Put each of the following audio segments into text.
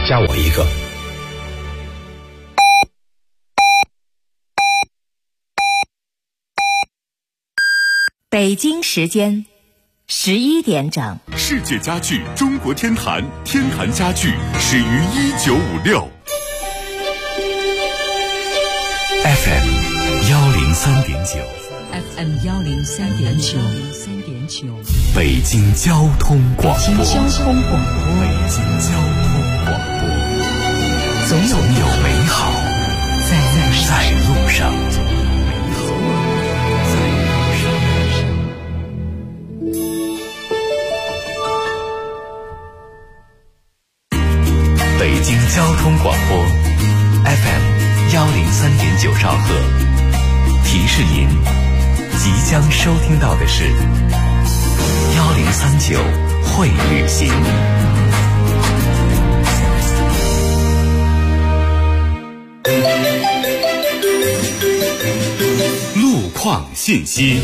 加我一个。 北京时间11点整。 世界家具中国天坛，天坛家具始于1956。FM 103.9。 FM 103.9， 北京交通广播。 北京交通广播， 总有美好在路上。北京交通广播 FM 103.9兆赫，提示您即将收听到的是1039会旅行。路况信息。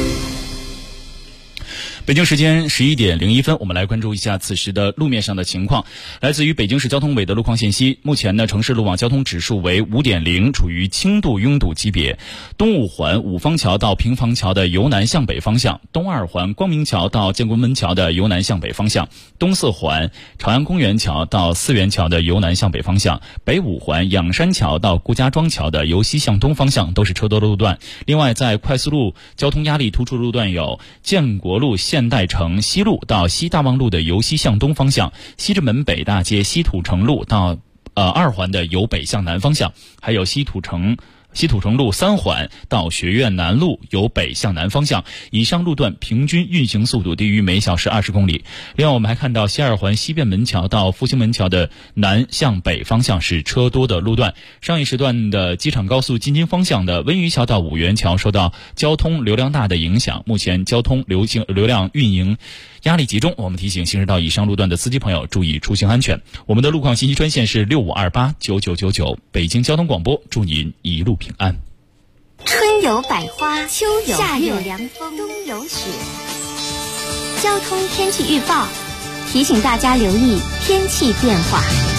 北京时间11点01分，我们来关注一下此时的路面上的情况。来自于北京市交通委的路况信息，目前呢，城市路网交通指数为5.0，处于轻度拥堵级别。东五环五方桥到平房桥的由南向北方向，东二环光明桥到建国门桥的由南向北方向，东四环朝阳公园桥到四元桥的由南向北方向，北五环仰山桥到顾家庄桥的由西向东方向都是车多路段。另外，在快速路交通压力突出路段有建国路现代城西路到西大望路的由西向东方向，西直门北大街西土城路到二环的由北向南方向，还有西土城路3环到学院南路由北向南方向，以上路段平均运行速度低于每小时20公里。另外，我们还看到西二环西便门桥到复兴门桥的南向北方向是车多的路段。上一时段的机场高速京津方向的温榆桥到五元桥受到交通流量大的影响，目前交通流量运营压力集中，我们提醒行驶到以上路段的司机朋友注意出行安全。我们的路况信息专线是65289999，北京交通广播，祝您一路平安。 春有百花，秋有夏有凉风，冬有雪。交通天气预报提醒大家留意天气变化。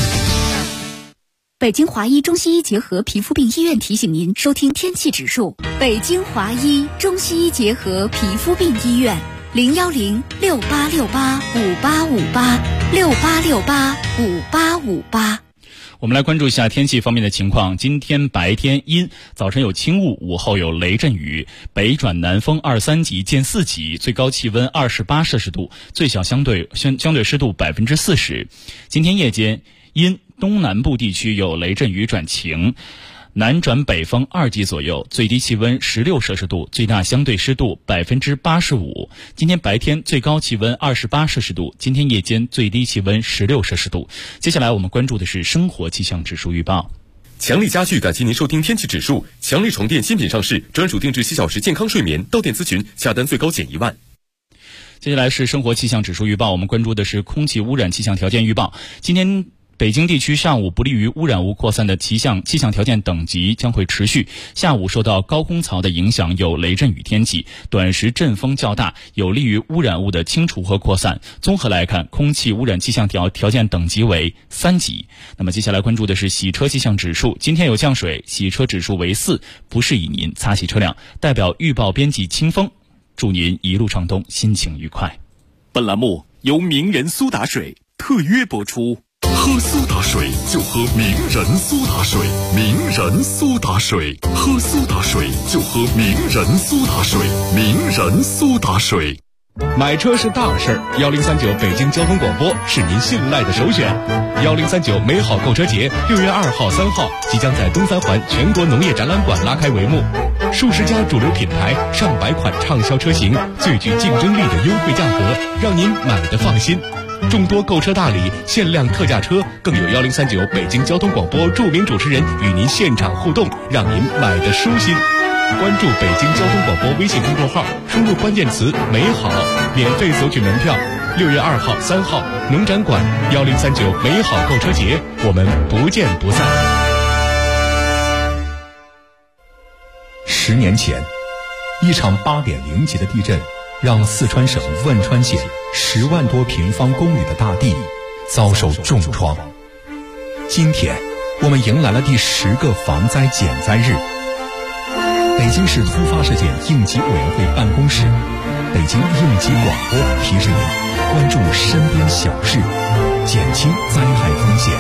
北京华医中西医结合皮肤病医院提醒您收听天气指数。北京华医中西医结合皮肤病医院01068685858，68685858。 我们来关注一下天气方面的情况。今天白天阴，早晨有轻雾，午后有雷阵雨，北转南风2-3级见4级，最高气温28摄氏度，最小相对湿度40%。今天夜间阴，东南部地区有雷阵雨转晴，南转北风2级左右，最低气温16摄氏度，最大相对湿度85%。今天白天最高气温28摄氏度，今天夜间最低气温16摄氏度。接下来我们关注的是生活气象指数预报。 强力家具感谢您收听天气指数。强力床垫新品上市，专属定制7小时健康睡眠，到店咨询，下单最高减1万。 接下来是生活气象指数预报，我们关注的是空气污染气象条件预报。今天北京地区上午不利于污染物扩散的气象条件等级将会持续，下午受到高空槽的影响，有雷阵雨天气，短时阵风较大，有利于污染物的清除和扩散。综合来看，空气污染气象条件等级为3级。那么接下来关注的是洗车气象指数，今天有降水，洗车指数为4，不适宜您擦洗车辆，代表预报边际清风，祝您一路畅通，心情愉快。 本栏目由名人苏打水特约播出。喝苏打水就喝名人苏打水，名人苏打水，喝苏打水就喝名人苏打水，名人苏打水。 买车是大事，1039北京交通广播是您信赖的首选。1039美好购车节6月2号、3号即将在东三环全国农业展览馆拉开帷幕，数十家主流品牌、上百款畅销车型，最具竞争力的优惠价格，让您买得放心。众多购车大礼、限量特价车，更有1039北京交通广播著名主持人与您现场互动，让您买得舒心。关注北京交通广播微信公众号，输入关键词美好，免费索取门票。6月2号、3号农展馆1039美好购车节，我们不见不散。 10年前，一场8.0级的地震让四川省汶川县10万多平方公里的大地遭受重创。 今天，我们迎来了第10个防灾减灾日。北京市突发事件应急委员会办公室、北京应急广播提示您关注身边小事，减轻灾害风险。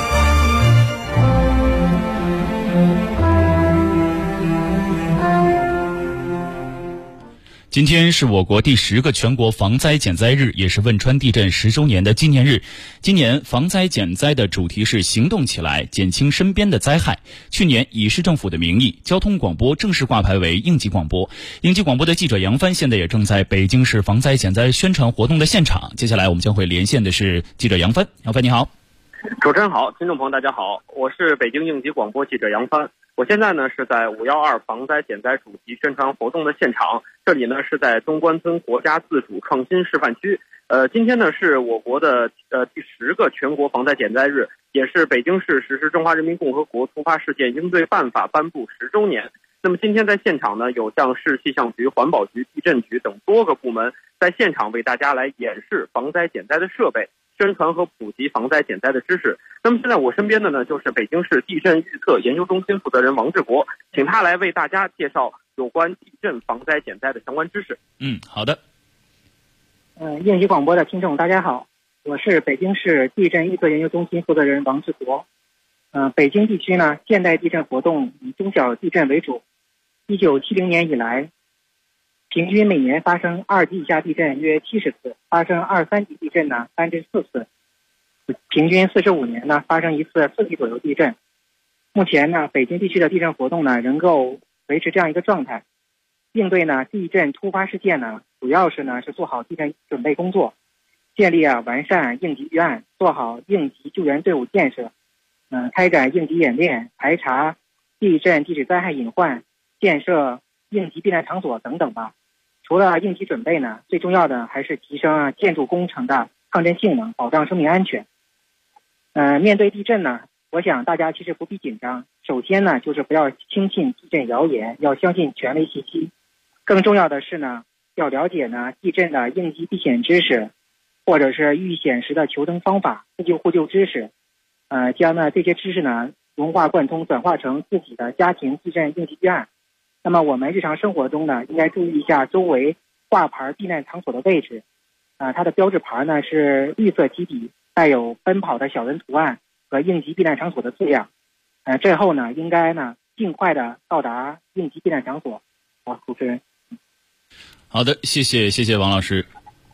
今天是我国第10个全国防灾减灾日，也是汶川地震10周年的纪念日。今年防灾减灾的主题是行动起来，减轻身边的灾害。去年以市政府的名义，交通广播正式挂牌为应急广播。应急广播的记者杨帆现在也正在北京市防灾减灾宣传活动的现场。接下来我们将会连线的是记者杨帆。杨帆你好。 主持人好，听众朋友大家好，我是北京应急广播记者杨帆。我现在呢是在512防灾减灾主题宣传活动的现场，这里呢是在东关村国家自主创新示范区。今天呢是我国的第10个全国防灾减灾日，也是北京市实施《中华人民共和国突发事件应对办法》颁布10周年。那么今天在现场呢，有像市气象局、环保局、地震局等多个部门在现场为大家来演示防灾减灾的设备，宣传和普及防灾减灾的知识。那么现在我身边的呢，就是北京市地震预测研究中心负责人王志国，请他来为大家介绍有关地震防灾减灾的相关知识。 好的。 应急广播的听众大家好，我是北京市地震预测研究中心负责人王志国。北京地区呢，现代地震活动以中小地震为主。1970年以来，平均每年发生2级以下地震约70次，发生2、3级地震呢3至4次，平均45年呢发生一次4级左右地震。目前呢，北京地区的地震活动呢能够维持这样一个状态。应对呢地震突发事件呢，主要是做好地震准备工作，建立完善应急预案，做好应急救援队伍建设，开展应急演练，排查地震地质灾害隐患，建设应急避难场所等等吧。除了应急准备呢，最重要的还是提升建筑工程的抗震性能，保障生命安全。面对地震呢，我想大家其实不必紧张。首先呢，就是不要轻信地震谣言，要相信权威信息。更重要的是呢，要了解地震的应急避险知识，或者是遇险时的求生方法、自救互救知识，将这些知识呢融化贯通，转化成自己的家庭地震应急预案。那么我们日常生活中呢，应该注意一下周围挂牌避难场所的位置。它的标志牌呢是绿色基底，带有奔跑的小人图案和应急避难场所的字样。最后呢，应该尽快的到达应急避难场所。好，主持人。 好的，谢谢王老师，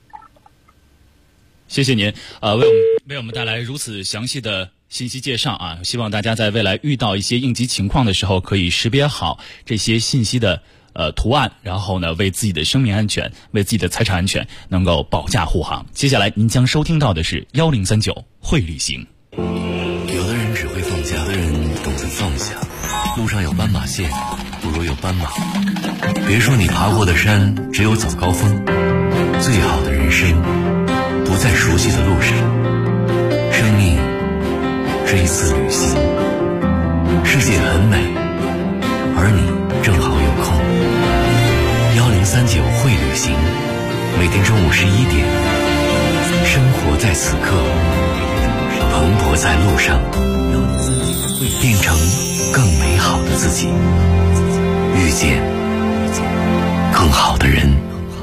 谢谢您为我们带来如此详细的信息介绍啊！希望大家在未来遇到一些应急情况的时候，可以识别好这些信息的图案，然后呢，为自己的生命安全、为自己的财产安全能够保驾护航。接下来您将收听到的是1039会旅行。 有的人只会放假，有的人懂得放下。路上有斑马线，不如有斑马。别说你爬过的山只有早高峰，最好的人生不在熟悉的路上。生命是一次旅行，世界很美，而你正好有空。1039会旅行，每天中午11点，生活在此刻，蓬勃在路上，变成更美好的自己，遇见更好的人。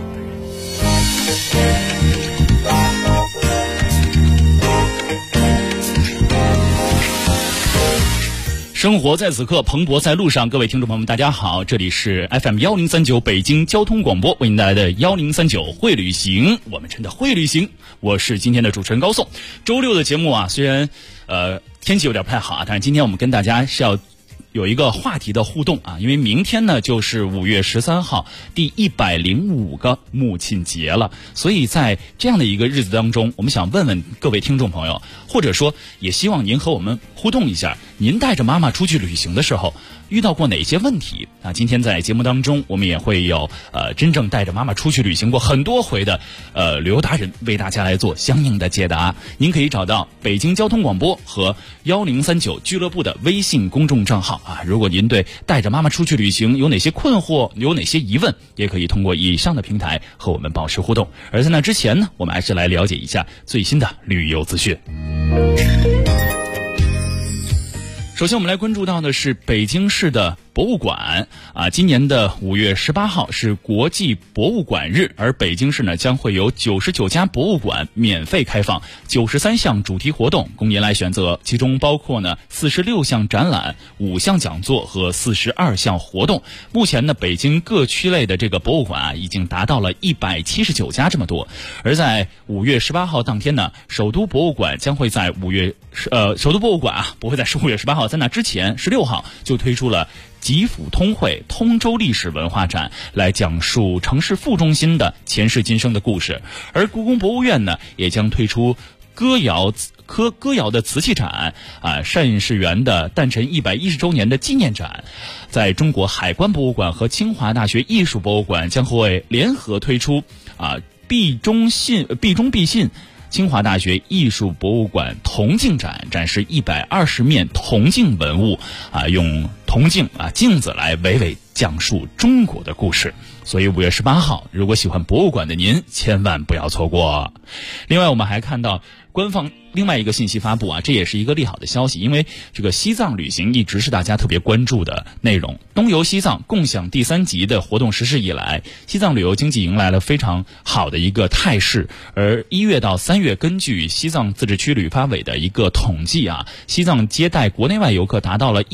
生活在此刻，蓬勃在路上。各位听众朋友们，大家好，这里是 FM 1039北京交通广播为您带来的1039会旅行，我们真的会旅行。我是今天的主持人高颂。周六的节目啊，虽然天气有点不太好啊，但是今天我们跟大家是要有一个话题的互动啊，因为明天呢就是5月13号第105个母亲节了，所以在这样的一个日子当中，我们想问问各位听众朋友，或者说也希望您和我们互动一下，您带着妈妈出去旅行的时候遇到过哪些问题啊？今天在节目当中，我们也会有真正带着妈妈出去旅行过很多回的旅游达人为大家来做相应的解答。您可以找到北京交通广播和1039俱乐部的微信公众账号啊。如果您对带着妈妈出去旅行有哪些困惑，有哪些疑问，也可以通过以上的平台和我们保持互动。而在那之前呢，我们还是来了解一下最新的旅游资讯。 首先我们来关注到的是北京市的博物馆今年的5月18号是国际博物馆日，而北京市呢将会有99家博物馆免费开放93项主题活动供您来选择，其中包括呢46项展览、5项讲座和42项活动。目前呢北京各区类的这个博物馆已经达到了179家这么多。而在5月18号当天呢，首都博物馆将会在首都博物馆不会在5月18号，在那之前16号就推出了吉府通会通州历史文化展，来讲述城市副中心的前世今生的故事。而故宫博物院呢也将推出歌谣的瓷器展单士元的诞辰110周年的纪念展。在中国海关博物馆和清华大学艺术博物馆将会联合推出毕中必信清华大学艺术博物馆铜镜展，展示120面铜镜文物用铜镜镜子来娓娓讲述中国的故事。所以5月18号，如果喜欢博物馆的您千万不要错过。另外我们还看到官方另外一个信息发布这也是一个利好的消息，因为这个西藏旅行一直是大家特别关注的内容。东游西藏共享第3级的活动实施以来，西藏旅游经济迎来了非常好的一个态势。而1月到3月，根据西藏自治区旅发委的一个统计西藏接待国内外游客达到了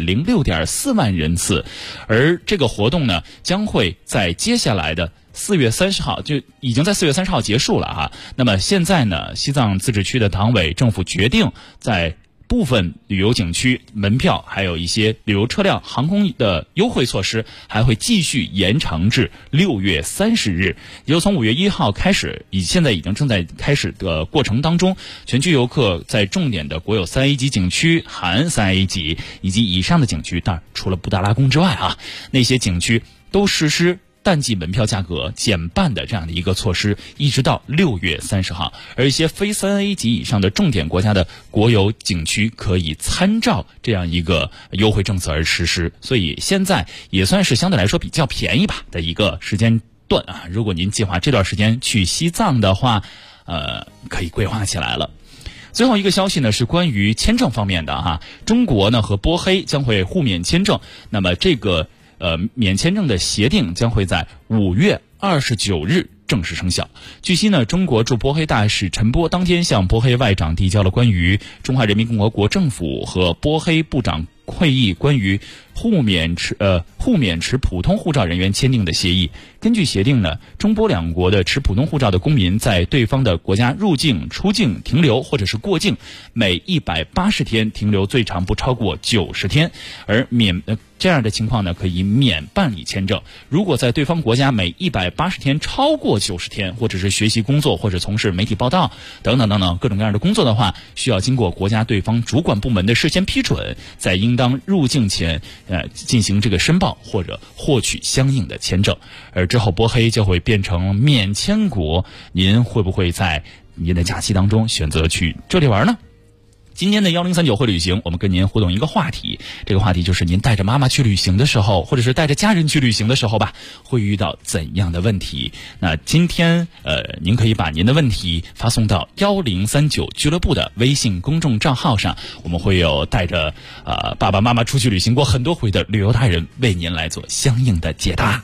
106.4万人次。而这个活动呢将会在接下来的4月30号就已经在4月30号结束了那么现在呢，西藏自治区的党委政府决定在部分旅游景区门票还有一些旅游车辆航空的优惠措施还会继续延长至6月30日，也就从5月1号开始，现在已经正在开始的过程当中。全区游客在重点的国有3A 级景区、含3A 级以及以上的景区，当然除了布达拉宫之外那些景区都实施淡季门票价格减半的这样的一个措施，一直到6月30号。而一些非3A 级以上的重点国家的国有景区可以参照这样一个优惠政策而实施，所以现在也算是相对来说比较便宜的一个时间段如果您计划这段时间去西藏的话可以规划起来了。最后一个消息呢是关于签证方面的中国呢和波黑将会互免签证，那么这个免签证的协定将会在5月29日正式生效。据悉呢，中国驻波黑大使陈波当天向波黑外长递交了关于中华人民共和国政府和波黑部长会议关于互免持普通护照人员签订的协议。根据协定呢，中波两国的持普通护照的公民在对方的国家入境、出境、停留或者是过境，每180天停留最长不超过90天，而这样的情况呢可以免办理签证。如果在对方国家每180天超过90天，或者是学习工作或者从事媒体报道等等各种各样的工作的话，需要经过国家对方主管部门的事先批准，在应当入境前进行这个申报或者获取相应的签证。而之后波黑就会变成免签国，您会不会在您的假期当中选择去这里玩呢？今天的1039会旅行，我们跟您互动一个话题，这个话题就是您带着妈妈去旅行的时候，或者是带着家人去旅行的时候会遇到怎样的问题？那今天您可以把您的问题发送到1039俱乐部的微信公众账号上，我们会有带着爸爸妈妈出去旅行过很多回的旅游达人为您来做相应的解答。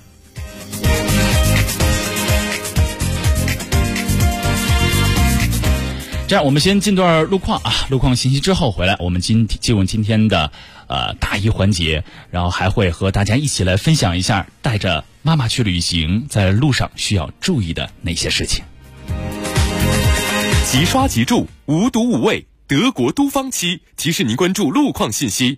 这样，我们先进段路况路况信息之后回来，我们进入今天的答疑环节，然后还会和大家一起来分享一下带着妈妈去旅行在路上需要注意的哪些事情。 即刷即住，无毒无味，德国都方漆提示您关注路况信息。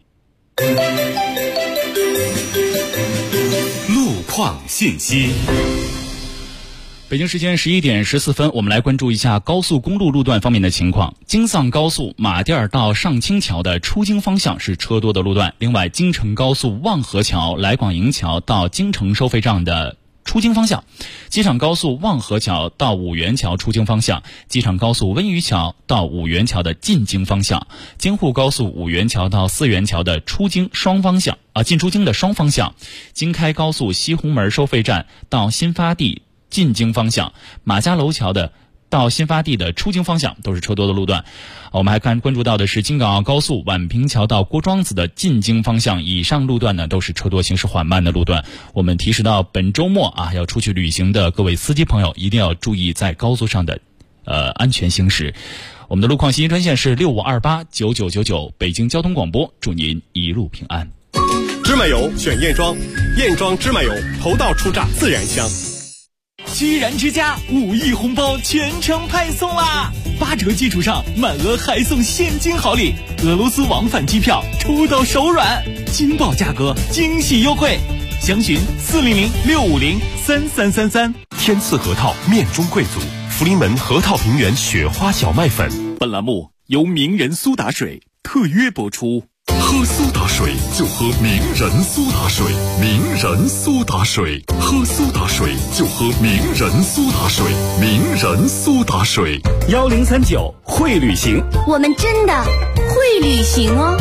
路况信息。 北京时间11点14分，我们来关注一下高速公路路段方面的情况。京藏高速马甸到上清桥的出京方向是车多的路段，另外京承高速望河桥来广营桥到京承收费站的出京方向，机场高速望河桥到五原桥出京方向，机场高速温榆桥到五原桥的进京方向，京沪高速五原桥到四原桥的出京双方向进出京的双方向，京开高速西红门收费站到新发地进京方向，马家楼桥的到新发地的出京方向都是车多的路段。我们还关注到的是京港澳高速宛平桥到郭庄子的进京方向，以上路段呢都是车多行驶缓慢的路段。我们提示到本周末要出去旅行的各位司机朋友一定要注意在高速上的安全行驶。我们的路况信息专线是65289999，北京交通广播，祝您一路平安。 芝麻油选燕庄，燕庄芝麻油头道出榨自然香。 居然之家5亿红包全程派送啦！8折基础上满额还送现金好礼，俄罗斯往返机票出到手软，惊爆价格，惊喜优惠，详询400-650-3333。 天赐核桃面中贵族，福临门核桃平原雪花小麦粉。 本栏目由名人苏打水特约播出。喝苏打水就喝名人苏打水，名人苏打水，喝苏打水就喝名人苏打水，名人苏打水。 1039会旅行， 我们真的会旅行哦。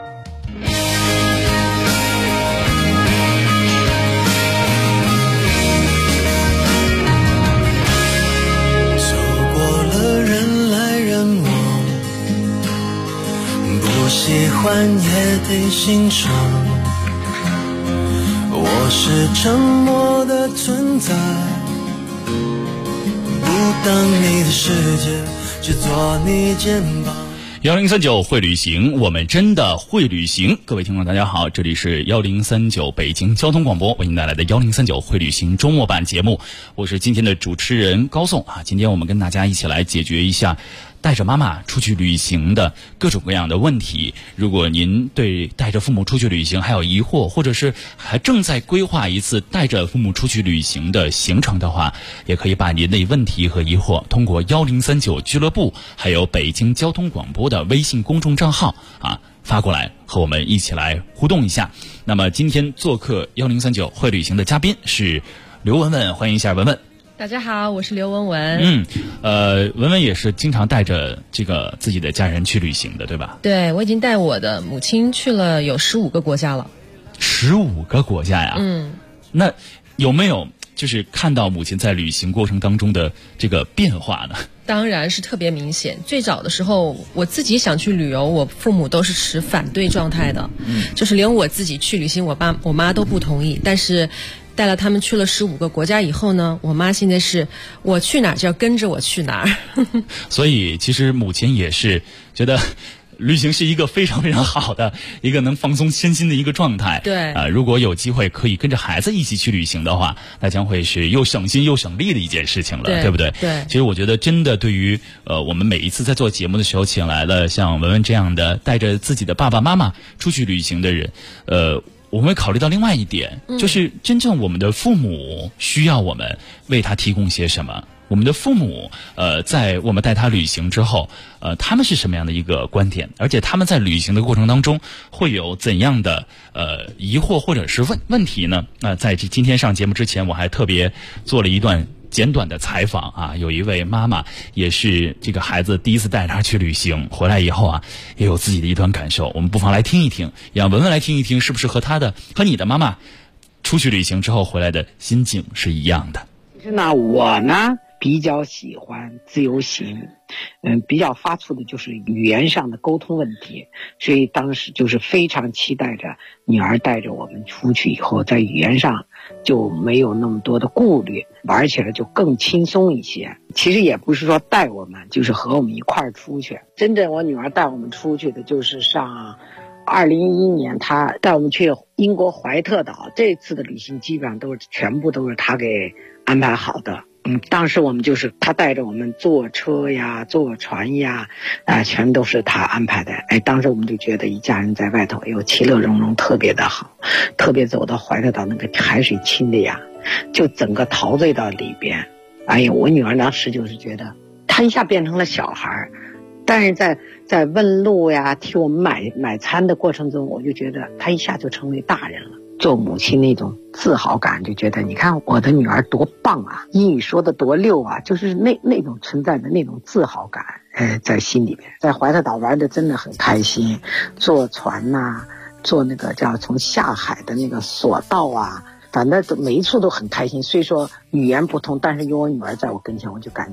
走过了人来人往，不喜欢也得欣赏，我是沉默的存在，不当你的世界，只做你肩膀。 1039会旅行，我们真的会旅行。各位听众大家好，这里是1039北京交通广播为您带来的1039会旅行周末版节目，我是今天的主持人高颂今天我们跟大家一起来解决一下带着妈妈出去旅行的各种各样的问题。如果您对带着父母出去旅行还有疑惑，或者是还正在规划一次带着父母出去旅行的行程的话，也可以把您的问题和疑惑通过1039俱乐部还有北京交通广播的微信公众账号发过来，和我们一起来互动一下。那么今天做客1039会旅行的嘉宾是刘文文，欢迎一下文文。 大家好，我是刘文文。 文文也是经常带着自己的家人去旅行的，对吧？ 对，我已经带我的母亲去了有15个国家了。 15个国家呀？那有没有就是看到母亲在旅行过程当中的这个变化呢？ 当然是特别明显。最早的时候，我自己想去旅游，我父母都是持反对状态的，就是连我自己去旅行，我妈都不同意。但是带了他们去了15个国家以后呢，我妈现在是我去哪儿就要跟着我去哪儿。 所以其实母亲也是觉得旅行是一个非常非常好的一个能放松身心的一个状态。 对如果有机会可以跟着孩子一起去旅行的话，那将会是又省心又省力的一件事情了， 对不对？ 对。 其实我觉得真的对于我们每一次在做节目的时候请来了像文文这样的带着自己的爸爸妈妈出去旅行的人，我们会考虑到另外一点，就是真正我们的父母需要我们为他提供些什么。我们的父母在我们带他旅行之后他们是什么样的一个观点，而且他们在旅行的过程当中会有怎样的疑惑或者是问题呢？在今天上节目之前，我还特别做了一段简短的采访有一位妈妈也是这个孩子第一次带他去旅行，回来以后也有自己的一段感受，我们不妨来听一听，让文文来听一听，是不是和你的妈妈出去旅行之后回来的心境是一样的？ 其实呢，我呢比较喜欢自由行，比较发怵的就是语言上的沟通问题，所以当时就是非常期待着女儿带着我们出去以后，在语言上就没有那么多的顾虑，玩起来就更轻松一些。其实也不是说带我们，就是和我们一块儿出去。真正我女儿带我们出去的就是上2011年，她带我们去英国怀特岛，这次的旅行基本上全部都是她给安排好的。当时我们就是他带着我们坐车呀坐船呀全都是他安排的。当时我们就觉得一家人在外头其乐融融，特别的好。特别走到怀特岛那个海水清的呀，就整个陶醉到里边。我女儿当时就是觉得她一下变成了小孩，但是在问路呀替我们买餐的过程中，我就觉得她一下就成为大人了。做母亲那种自豪感，就觉得你看我的女儿多棒啊，英语说的多溜啊，就是那种存在的那种自豪感在心里面。在怀特岛玩的真的很开心，坐船坐那个叫从下海的那个索道反正每一处都很开心。虽说语言不通，但是有我女儿在我跟前，我就感觉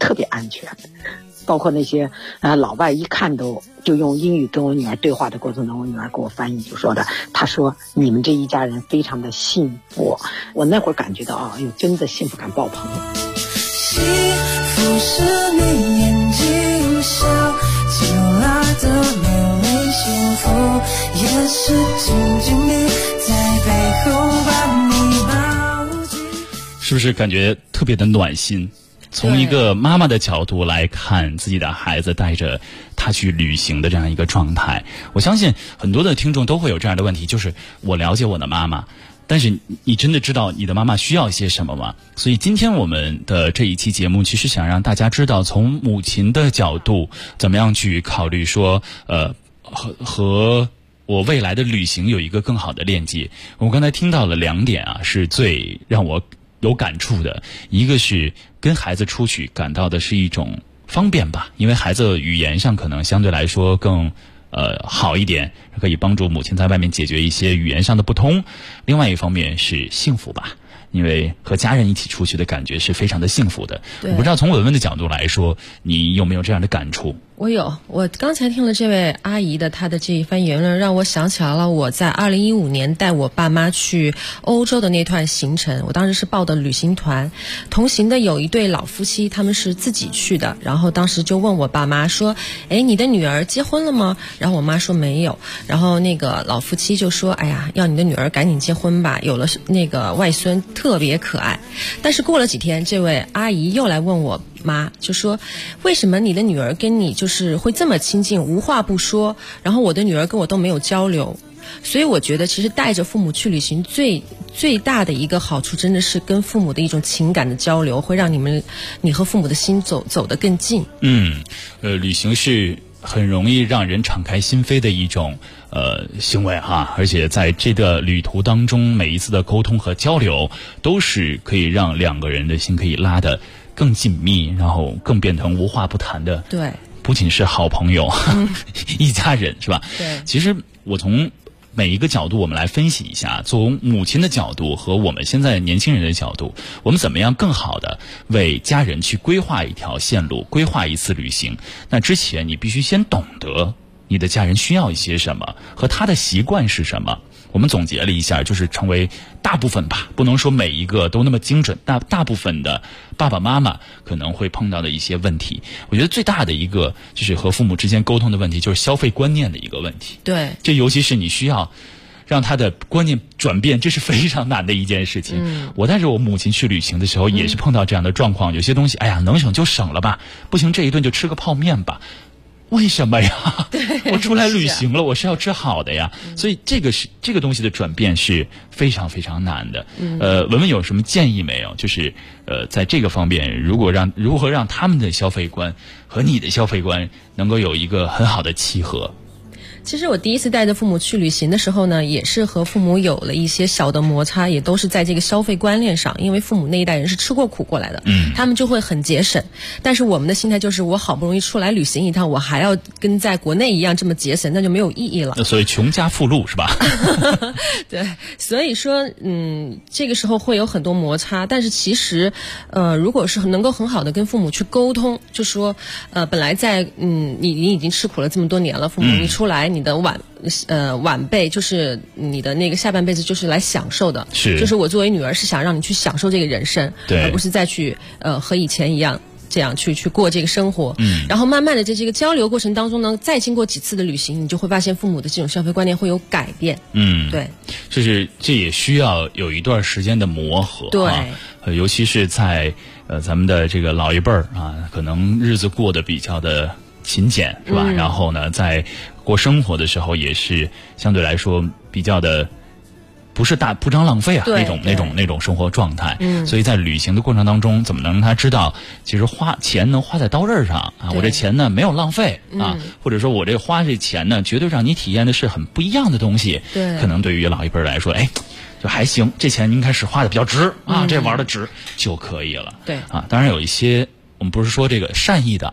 特别安全。包括那些老外一看就用英语跟我女儿对话的过程中，我女儿给我翻译就说的，她说你们这一家人非常的幸福。我那会儿感觉到哎呦，真的幸福感爆棚。 幸福是你眼睛笑起来的美丽，幸福也是静静地在背后把你抱紧。 是不是感觉特别的暖心？从一个妈妈的角度来看自己的孩子带着他去旅行的这样一个状态，我相信很多的听众都会有这样的问题，就是我了解我的妈妈，但是你真的知道你的妈妈需要些什么吗？所以今天我们的这一期节目其实想让大家知道，从母亲的角度怎么样去考虑说和我未来的旅行有一个更好的链接。我刚才听到了2点啊，是最让我有感触的。一个是跟孩子出去感到的是一种方便吧，因为孩子语言上可能相对来说更好一点，可以帮助母亲在外面解决一些语言上的不通。另外一方面是幸福吧，因为和家人一起出去的感觉是非常的幸福的。我不知道从文文的角度来说，你有没有这样的感触？ 我有，我刚才听了这位阿姨的她的这一番言论，让我想起来了我在2015年带我爸妈去欧洲的那段行程。我当时是报的旅行团，同行的有一对老夫妻，他们是自己去的，然后当时就问我爸妈说，你的女儿结婚了吗？然后我妈说没有，然后那个老夫妻就说，哎呀，要你的女儿赶紧结婚吧，有了那个外孙特别可爱。但是过了几天，这位阿姨又来问我妈，就说为什么你的女儿跟你就是会这么亲近，无话不说，然后我的女儿跟我都没有交流。所以我觉得其实带着父母去旅行最大的一个好处，真的是跟父母的一种情感的交流，会让你和父母的心走得更近。 旅行是很容易让人敞开心扉的一种行为哈，而且在这个旅途当中，每一次的沟通和交流都是可以让2个人的心可以拉得更紧密，然后更变成无话不谈的。 对， 不仅是好朋友，一家人是吧？ 对。 其实我从每一个角度我们来分析一下，从母亲的角度和我们现在年轻人的角度，我们怎么样更好的为家人去规划一条线路，规划一次旅行。那之前你必须先懂得你的家人需要一些什么，和他的习惯是什么。我们总结了一下，就是成为大部分吧，不能说每一个都那么精准，大部分的爸爸妈妈可能会碰到的一些问题。我觉得最大的一个就是和父母之间沟通的问题，就是消费观念的一个问题。 对， 这尤其是你需要让他的观念转变，这是非常难的一件事情。我带着我母亲去旅行的时候，也是碰到这样的状况。有些东西，哎呀，能省就省了吧，不行这一顿就吃个泡面吧。为什么呀？我出来旅行了，我是要吃好的呀。所以这个东西的转变是非常非常难的。文文有什么建议没有？就是在这个方面，如何让他们的消费观和你的消费观能够有一个很好的契合？ 其实我第一次带着父母去旅行的时候呢，也是和父母有了一些小的摩擦，也都是在这个消费观念上，因为父母那一代人是吃过苦过来的，他们就会很节省。但是我们的心态就是，我好不容易出来旅行一趟，我还要跟在国内一样这么节省，那就没有意义了。 所以穷家富路是吧？ 对，所以说这个时候会有很多摩擦。但是其实如果是能够很好的跟父母去沟通，就说本来在你已经吃苦了这么多年了，父母你出来，你的晚辈就是你的那个下半辈子就是来享受的，就是我作为女儿是想让你去享受这个人生，而不是再去和以前一样这样去过这个生活。然后慢慢的在这个交流过程当中呢，再经过几次的旅行，你就会发现父母的这种消费观念会有改变。对， 这也需要有一段时间的磨合。 对， 尤其是在咱们的这个老一辈儿啊，可能日子过得比较的勤俭是吧？然后呢，在过生活的时候也是相对来说比较的不是铺张浪费啊，那种生活状态。所以在旅行的过程当中，怎么能让他知道，其实花钱能花在刀刃上啊？我这钱呢没有浪费啊，或者说我这花这钱呢，绝对让你体验的是很不一样的东西。 对， 可能对于老一辈来说，就还行，这钱应该是花的比较值啊，这玩的值就可以了。 对啊，当然有一些。我们不是说这个善意的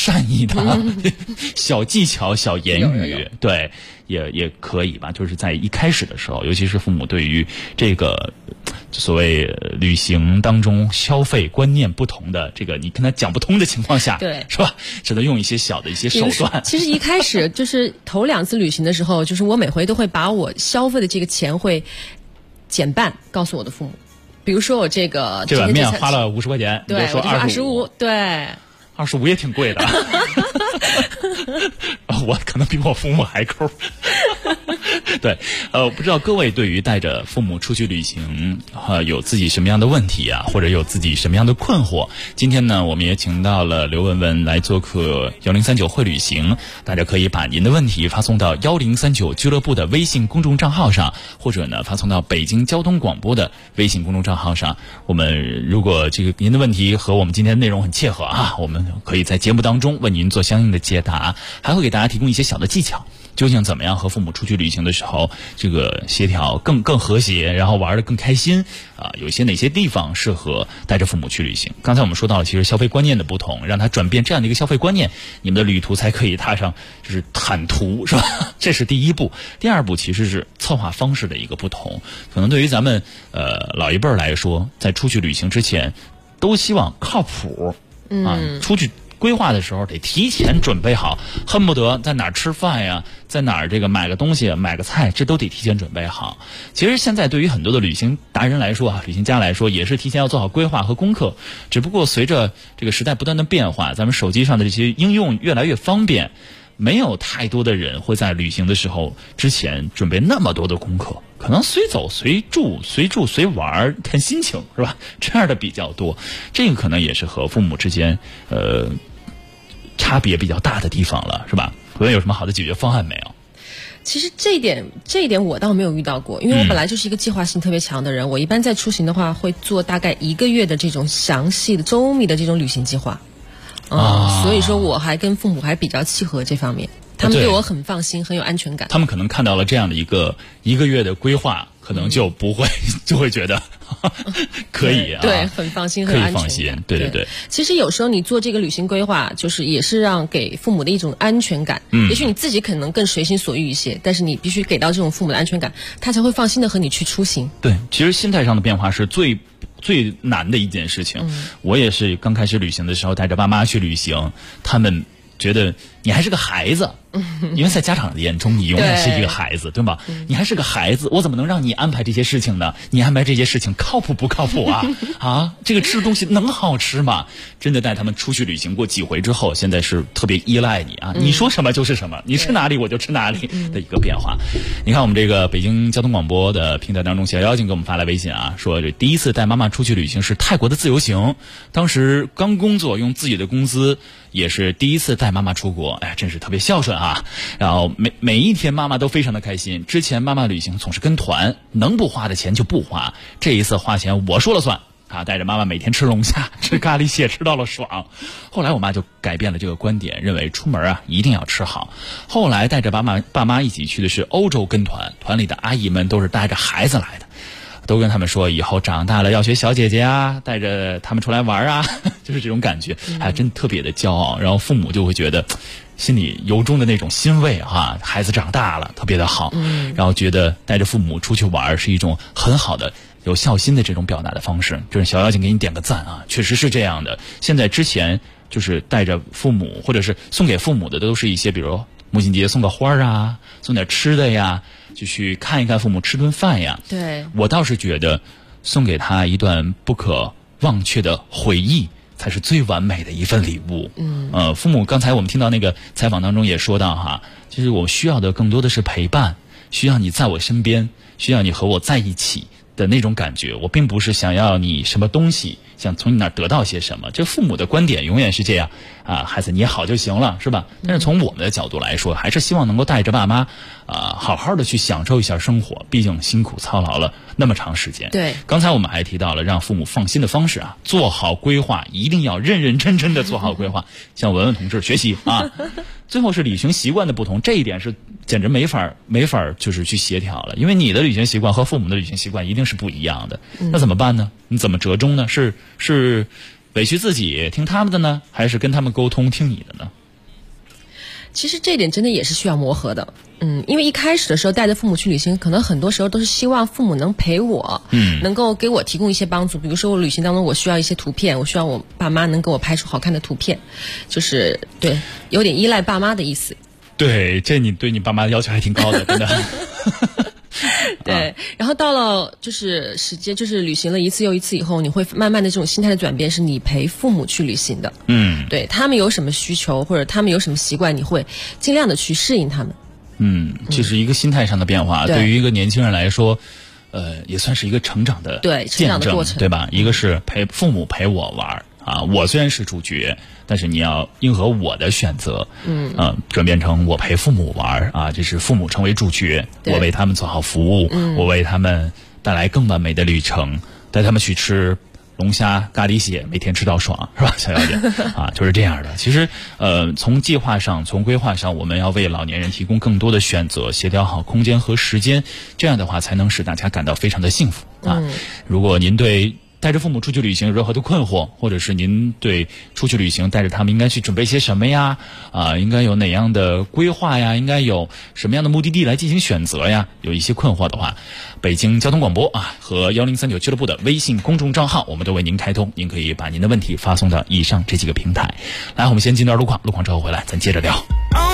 小技巧、小言语，对，也可以吧。就是在一开始的时候，尤其是父母对于这个所谓旅行当中消费观念不同的这个，你跟他讲不通的情况下， 对， 是吧？只能用一些小的一些手段。 其实一开始就是头2次旅行的时候，就是我每回都会把我消费的这个钱会减半，告诉我的父母。比如说我这碗面花了50块钱， 对， 你就说 25，对。 25也挺贵的，我可能比我父母还抠。对，不知道各位对于带着父母出去旅行，有自己什么样的问题啊，或者有自己什么样的困惑？今天呢，我们也请到了刘文文来做客1039会旅行，大家可以把您的问题发送到1039俱乐部的微信公众账号上，或者呢发送到北京交通广播的微信公众账号上。我们如果这个您的问题和我们今天的内容很切合啊，我们可以在节目当中为您做相应的解答，还会给大家提供一些小的技巧。究竟怎么样和父母出去旅行的时候，这个协调更和谐，然后玩得更开心啊？有些哪些地方适合带着父母去旅行？刚才我们说到了，其实消费观念的不同，让他转变这样的一个消费观念，你们的旅途才可以踏上就是坦途，是吧？这是第一步。第二步其实是策划方式的一个不同。可能对于咱们老一辈来说，在出去旅行之前，都希望靠谱啊，出去规划的时候得提前准备好，恨不得在哪儿吃饭呀，在哪儿这个买个东西买个菜，这都得提前准备好。其实现在对于很多的旅行达人来说啊，旅行家来说，也是提前要做好规划和功课。只不过随着这个时代不断的变化，咱们手机上的这些应用越来越方便，没有太多的人会在旅行的时候之前准备那么多的功课，可能随走随住随玩，看心情，是吧？这样的比较多。这个可能也是和父母之间差别比较大的地方了，是吧？各位有什么好的解决方案没有？ 其实这一点我倒没有遇到过，因为我本来就是一个计划性特别强的人，我一般在出行的话会做大概1个月的这种详细的周密的这种旅行计划。所以说我还跟父母还比较契合这方面，他们对我很放心，很有安全感。 他们可能看到了这样的一个月的规划，可能就会觉得可以啊， 对，很放心，很有安全感， 可以放心，对。 其实有时候你做这个旅行规划，就是也是让给父母的一种安全感。也许你自己可能更随心所欲一些，但是你必须给到这种父母的安全感，他才会放心的和你去出行。 对，其实心态上的变化是最难的一件事情。我也是刚开始旅行的时候带着爸妈去旅行，他们觉得你还是个孩子，因为在家长的眼中你永远是一个孩子，对吧？你还是个孩子，我怎么能让你安排这些事情呢？你安排这些事情靠谱不靠谱啊？啊，这个吃的东西能好吃吗？真的带他们出去旅行过几回之后，现在是特别依赖你啊！你说什么就是什么，你吃哪里我就吃哪里的一个变化。你看我们这个北京交通广播的平台当中，小妖精给我们发来微信啊，说这第一次带妈妈出去旅行是泰国的自由行，当时刚工作，用自己的工资，也是第一次带妈妈出国，哎，真是特别孝顺啊！然后每一天妈妈都非常的开心。之前妈妈旅行总是跟团，能不花的钱就不花，这一次花钱我说了算啊！带着妈妈每天吃龙虾，吃咖喱蟹，吃到了爽。后来我妈就改变了这个观点，认为出门啊一定要吃好。后来带着爸妈一起去的是欧洲跟团，团里的阿姨们都是带着孩子来的。都跟他们说以后长大了要学小姐姐啊，带着他们出来玩啊，就是这种感觉，还真特别的骄傲。然后父母就会觉得心里由衷的那种欣慰啊，孩子长大了特别的好，然后觉得带着父母出去玩是一种很好的有孝心的这种表达的方式。就是小妖精给你点个赞啊，确实是这样的。现在之前就是带着父母或者是送给父母的都是一些比如母亲节送个花啊，送点吃的呀，就去看一看父母吃顿饭呀。 对， 我倒是觉得送给他一段不可忘却的回忆才是最完美的一份礼物。父母刚才我们听到那个采访当中也说到哈，其实我需要的更多的是陪伴，需要你在我身边，需要你和我在一起的那种感觉。我并不是想要你什么东西，想从你那儿得到些什么。这父母的观点永远是这样啊，孩子你好就行了，是吧？但是从我们的角度来说，还是希望能够带着爸妈好好的去享受一下生活，毕竟辛苦操劳了那么长时间。 对， 刚才我们还提到了让父母放心的方式啊，做好规划，一定要认认真真的做好规划，向文文同志学习啊。最后是旅行习惯的不同，这一点是简直没法就是去协调了，因为你的旅行习惯和父母的旅行习惯一定是不一样的。那怎么办呢？你怎么折中呢？是委屈自己听他们的呢，还是跟他们沟通听你的呢？ 其实这一点真的也是需要磨合的。因为一开始的时候带着父母去旅行，可能很多时候都是希望父母能陪我，能够给我提供一些帮助。比如说我旅行当中我需要一些图片，我需要我爸妈能给我拍出好看的图片，就是对，有点依赖爸妈的意思。 对，这你对你爸妈的要求还挺高的，真的。 对，然后到了就是时间，就是旅行了一次又一次以后，你会慢慢的这种心态的转变，是你陪父母去旅行的。对，他们有什么需求或者他们有什么习惯，你会尽量的去适应他们。 这是一个心态上的变化。对于一个年轻人来说，也算是一个成长的成长的过程， 对吧？一个是父母陪我玩啊，我虽然是主角，但是你要应和我的选择，转变成我陪父母玩啊，这是父母成为主角，我为他们做好服务，我为他们带来更完美的旅程，带他们去吃龙虾咖喱蟹，每天吃到爽，是吧，小姚姐啊，就是这样的。其实从计划上，从规划上，我们要为老年人提供更多的选择，协调好空间和时间，这样的话才能使大家感到非常的幸福啊。如果您对带着父母出去旅行有任何的困惑，或者是您对出去旅行带着他们应该去准备些什么呀，应该有哪样的规划呀，应该有什么样的目的地来进行选择呀，有一些困惑的话，北京交通广播和1039俱乐部的微信公众账号我们都为您开通，您可以把您的问题发送到以上这几个平台。来，我们先进段路况之后回来咱接着聊。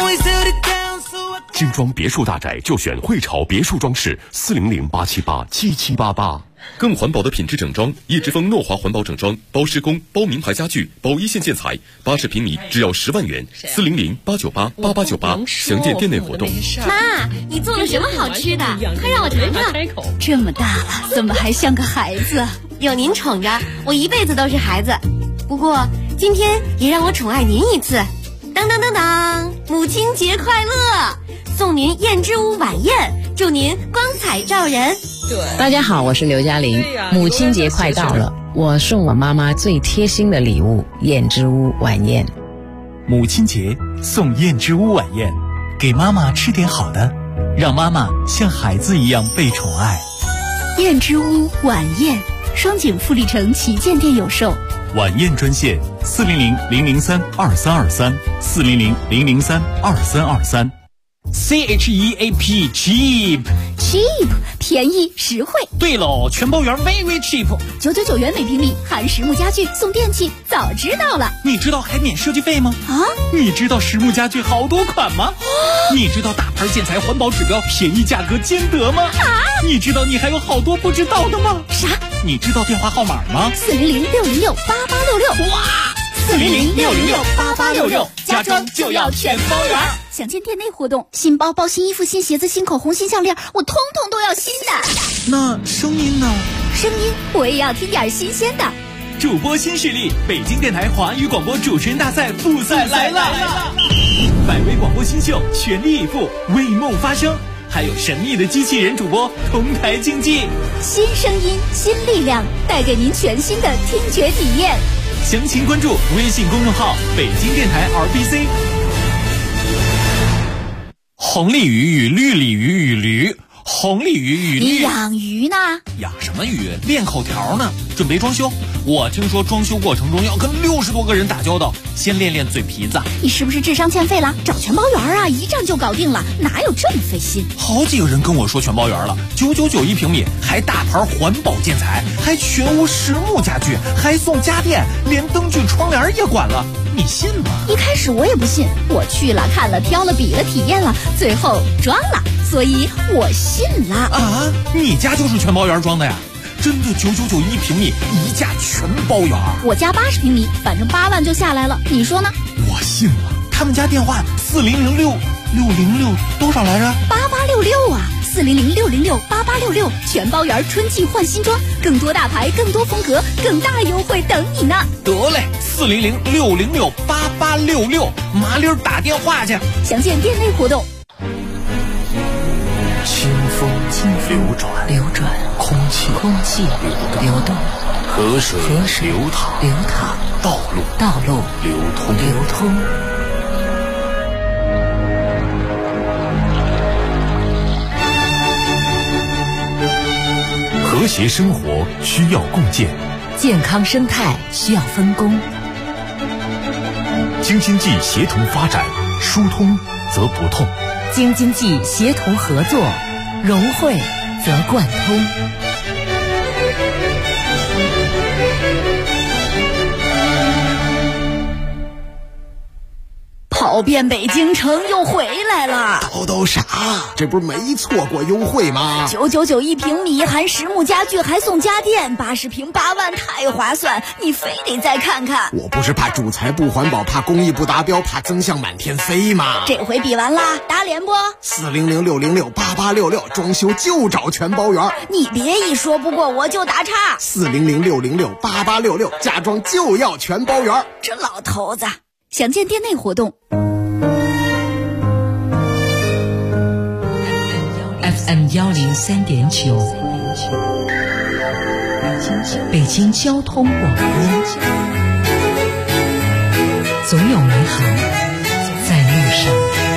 精装别墅大宅就选汇潮别墅装饰，400-878-7788。更环保的品质整装，叶之峰诺华环保整装，包施工、包名牌家具、包一线建材，80平米只要10万元，400-898-8898，详见店内活动。 妈，你做了什么好吃的？快让我尝尝。 这么大了，怎么还像个孩子？ 有您宠着，我一辈子都是孩子。不过今天也让我宠爱您一次。当当当当，母亲节快乐！送您燕之屋晚宴，祝您光彩照人。 大家好，我是刘嘉玲。母亲节快到了，我送我妈妈最贴心的礼物——燕之屋晚宴。 母亲节送燕之屋晚宴，给妈妈吃点好的，让妈妈像孩子一样被宠爱。 燕之屋晚宴，双井富力城旗舰店有售。 晚宴专线400-003-2323，400-003-2323。CHEAP cheap 便宜实惠。 对喽，全包圆 very cheap， 999元每平米，含实木家具送电器，早知道了。 你知道还免设计费吗？你知道实木家具好多款吗？你知道大牌建材环保指标，便宜价格兼得吗？你知道你还有好多不知道的吗？ 啥？ 你知道电话号码吗 ？400-606-8866。 哇！400-606-8866，家装就要全包圆。 想见店内活动，新包包、新衣服、新鞋子、新口红、新项链，我通通都要新的。 那声音呢？ 声音我也要听点新鲜的。 主播新势力，北京电台华语广播主持人大赛复赛来了！100位广播新秀全力以赴，为梦发声，还有神秘的机器人主播同台竞技。 新声音，新力量，带给您全新的听觉体验。 详情关注微信公众号北京电台 RBC。红鲤鱼与绿鲤鱼与驴，红鲤鱼与绿。 你养鱼呢？ 养什么鱼？练口条呢，准备装修。我听说装修过程中要跟60多个人打交道，先练练嘴皮子。 你是不是智商欠费了？找全包圆啊，一站就搞定了，哪有这么费心？ 好几个人跟我说全包圆了，999一平米，还大牌环保建材，还全屋实木家具，还送家电，连灯具窗帘也管了，你信吗？ 一开始我也不信，我去了看了挑了比了体验了，最后装了，所以我信了。 啊，你家就是全包圆装的呀？真的999一平米，一价全包圆。 我家80平米，反正8万就下来了，你说呢？ 我信了。他们家电话40066多少来着 ？8866啊，400-606-8866，全包圆，春季换新装，更多大牌，更多风格，更大优惠等你呢。 得嘞，400-606-8866，麻溜打电话去。 详见店内活动。 清风流转，空气流动，河水流淌，道路流通。和谐生活需要共建， 健康生态需要分工。 京津冀协同发展， 疏通则不痛。 京津冀协同合作，融汇则贯通。 跑遍北京城又回来了， 叨啥？这不是没错过优惠吗 ？999一平米，含实木家具还送家电，80平8万，太划算！你非得再看看。 我不是怕主材不环保，怕工艺不达标，怕增项满天飞吗？ 这回比完啦，打脸不？400-606-8866，装修就找全包圆。你别一说不过我就打岔。 400-606-8866，家装就要全包圆。 这老头子。详见店内活动。 FM 103.9，北京交通广播，总有美好在路上。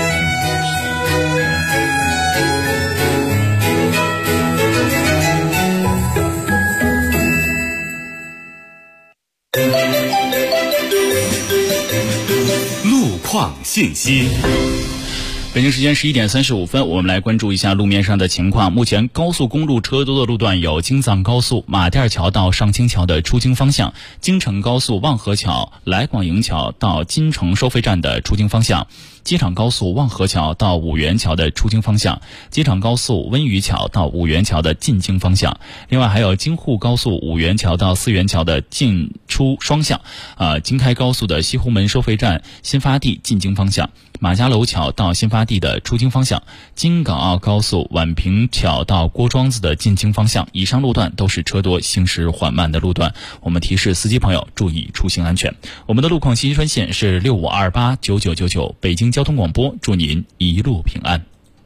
况信息。 北京时间11点35分，我们来关注一下路面上的情况。目前高速公路车多的路段有京藏高速马甸桥到上京桥的出京方向，京承高速望河桥来广营桥到金城收费站的出京方向，机场高速望河桥到五原桥的出京方向，机场高速温榆桥到五原桥的进京方向。另外还有京沪高速五原桥到四原桥的进出双向，京开高速的西湖门收费站新发地进京方向，马家楼桥到新发地的出京方向，京港澳高速宛平桥到郭庄子的进京方向。以上路段都是车多行驶缓慢的路段，我们提示司机朋友注意出行安全。我们的路况信息专线是65289999，北京交通广播，祝您一路平安。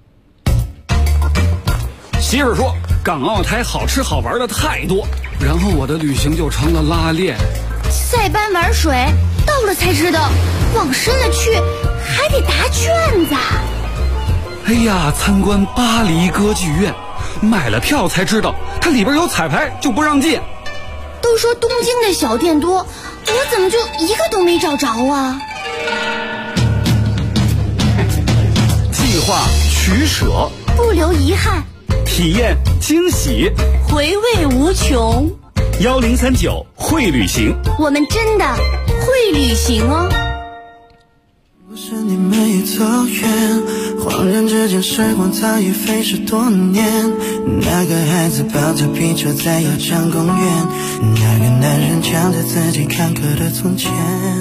媳妇说港澳台好吃好玩的太多，然后我的旅行就成了拉练。 塞班玩水，到了才知道，往深了去还得答卷子。 哎呀，参观巴黎歌剧院，买了票才知道它里边有彩排，就不让进。 都说东京的小店多，我怎么就一个都没找着啊？ 计划取舍， 不留遗憾， 体验惊喜， 回味无穷。 1039会旅行， 我们真的会旅行哦。 不是你没走远，恍然之间时光早已飞逝多年。那个孩子抱着皮球在游江公园，那个男人讲着自己坎坷的从前。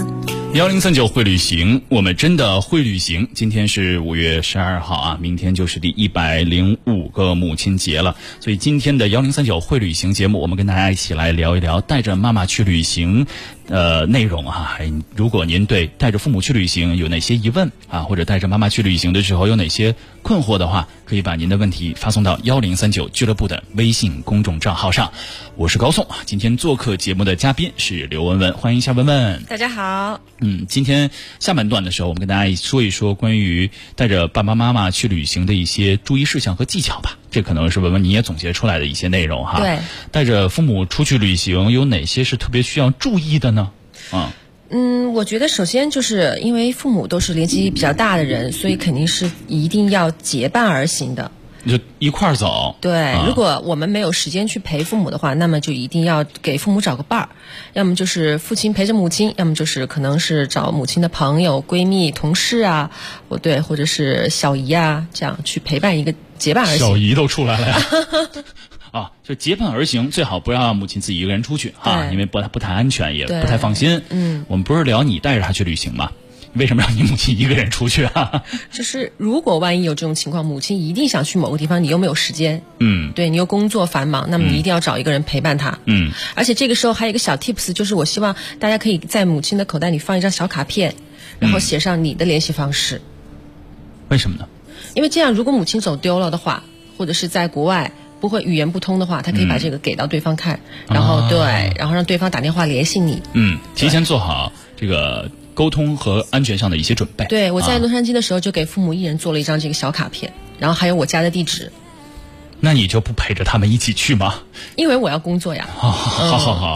1039会旅行，我们真的会旅行。今天是5月12号啊，明天就是第105个母亲节了。所以今天的1039会旅行节目，我们跟大家一起来聊一聊带着妈妈去旅行内容啊。如果您对带着父母去旅行有哪些疑问啊，或者带着妈妈去旅行的时候有哪些困惑的话，可以把您的问题发送到1039俱乐部的微信公众账号上。我是高颂，今天做客节目的嘉宾是刘文文，欢迎一下文文。 大家好。 今天下半段的时候，我们跟大家说一说关于带着爸爸妈妈去旅行的一些注意事项和技巧吧。这可能是文文你也总结出来的一些内容哈。 对， 带着父母出去旅行有哪些是特别需要注意的呢？ 我觉得首先就是因为父母都是年纪比较大的人，所以肯定是一定要结伴而行的。 就一块儿走。 对，如果我们没有时间去陪父母的话，那么就一定要给父母找个伴儿，要么就是父亲陪着母亲，要么就是可能是找母亲的朋友、闺蜜、同事啊，或者是小姨啊，这样去陪伴一个结伴而行。 小姨都出来了呀。啊，就结伴而行，最好不要让母亲自己一个人出去啊，因为不太安全，也不太放心。我们不是聊你带着她去旅行吗？为什么让你母亲一个人出去啊？ 就是如果万一有这种情况，母亲一定想去某个地方，你又没有时间，对你又工作繁忙，那么你一定要找一个人陪伴她。而且这个时候还有一个小 tips， 就是我希望大家可以在母亲的口袋里放一张小卡片，然后写上你的联系方式。 为什么呢？ 因为这样，如果母亲走丢了的话，或者是在国外不会语言不通的话，他可以把这个给到对方看，然后然后让对方打电话联系你。 提前做好这个沟通和安全上的一些准备。 对，我在洛杉矶的时候就给父母一人做了一张这个小卡片，然后还有我家的地址。 那你就不陪着他们一起去吗？ 因为我要工作呀。 好，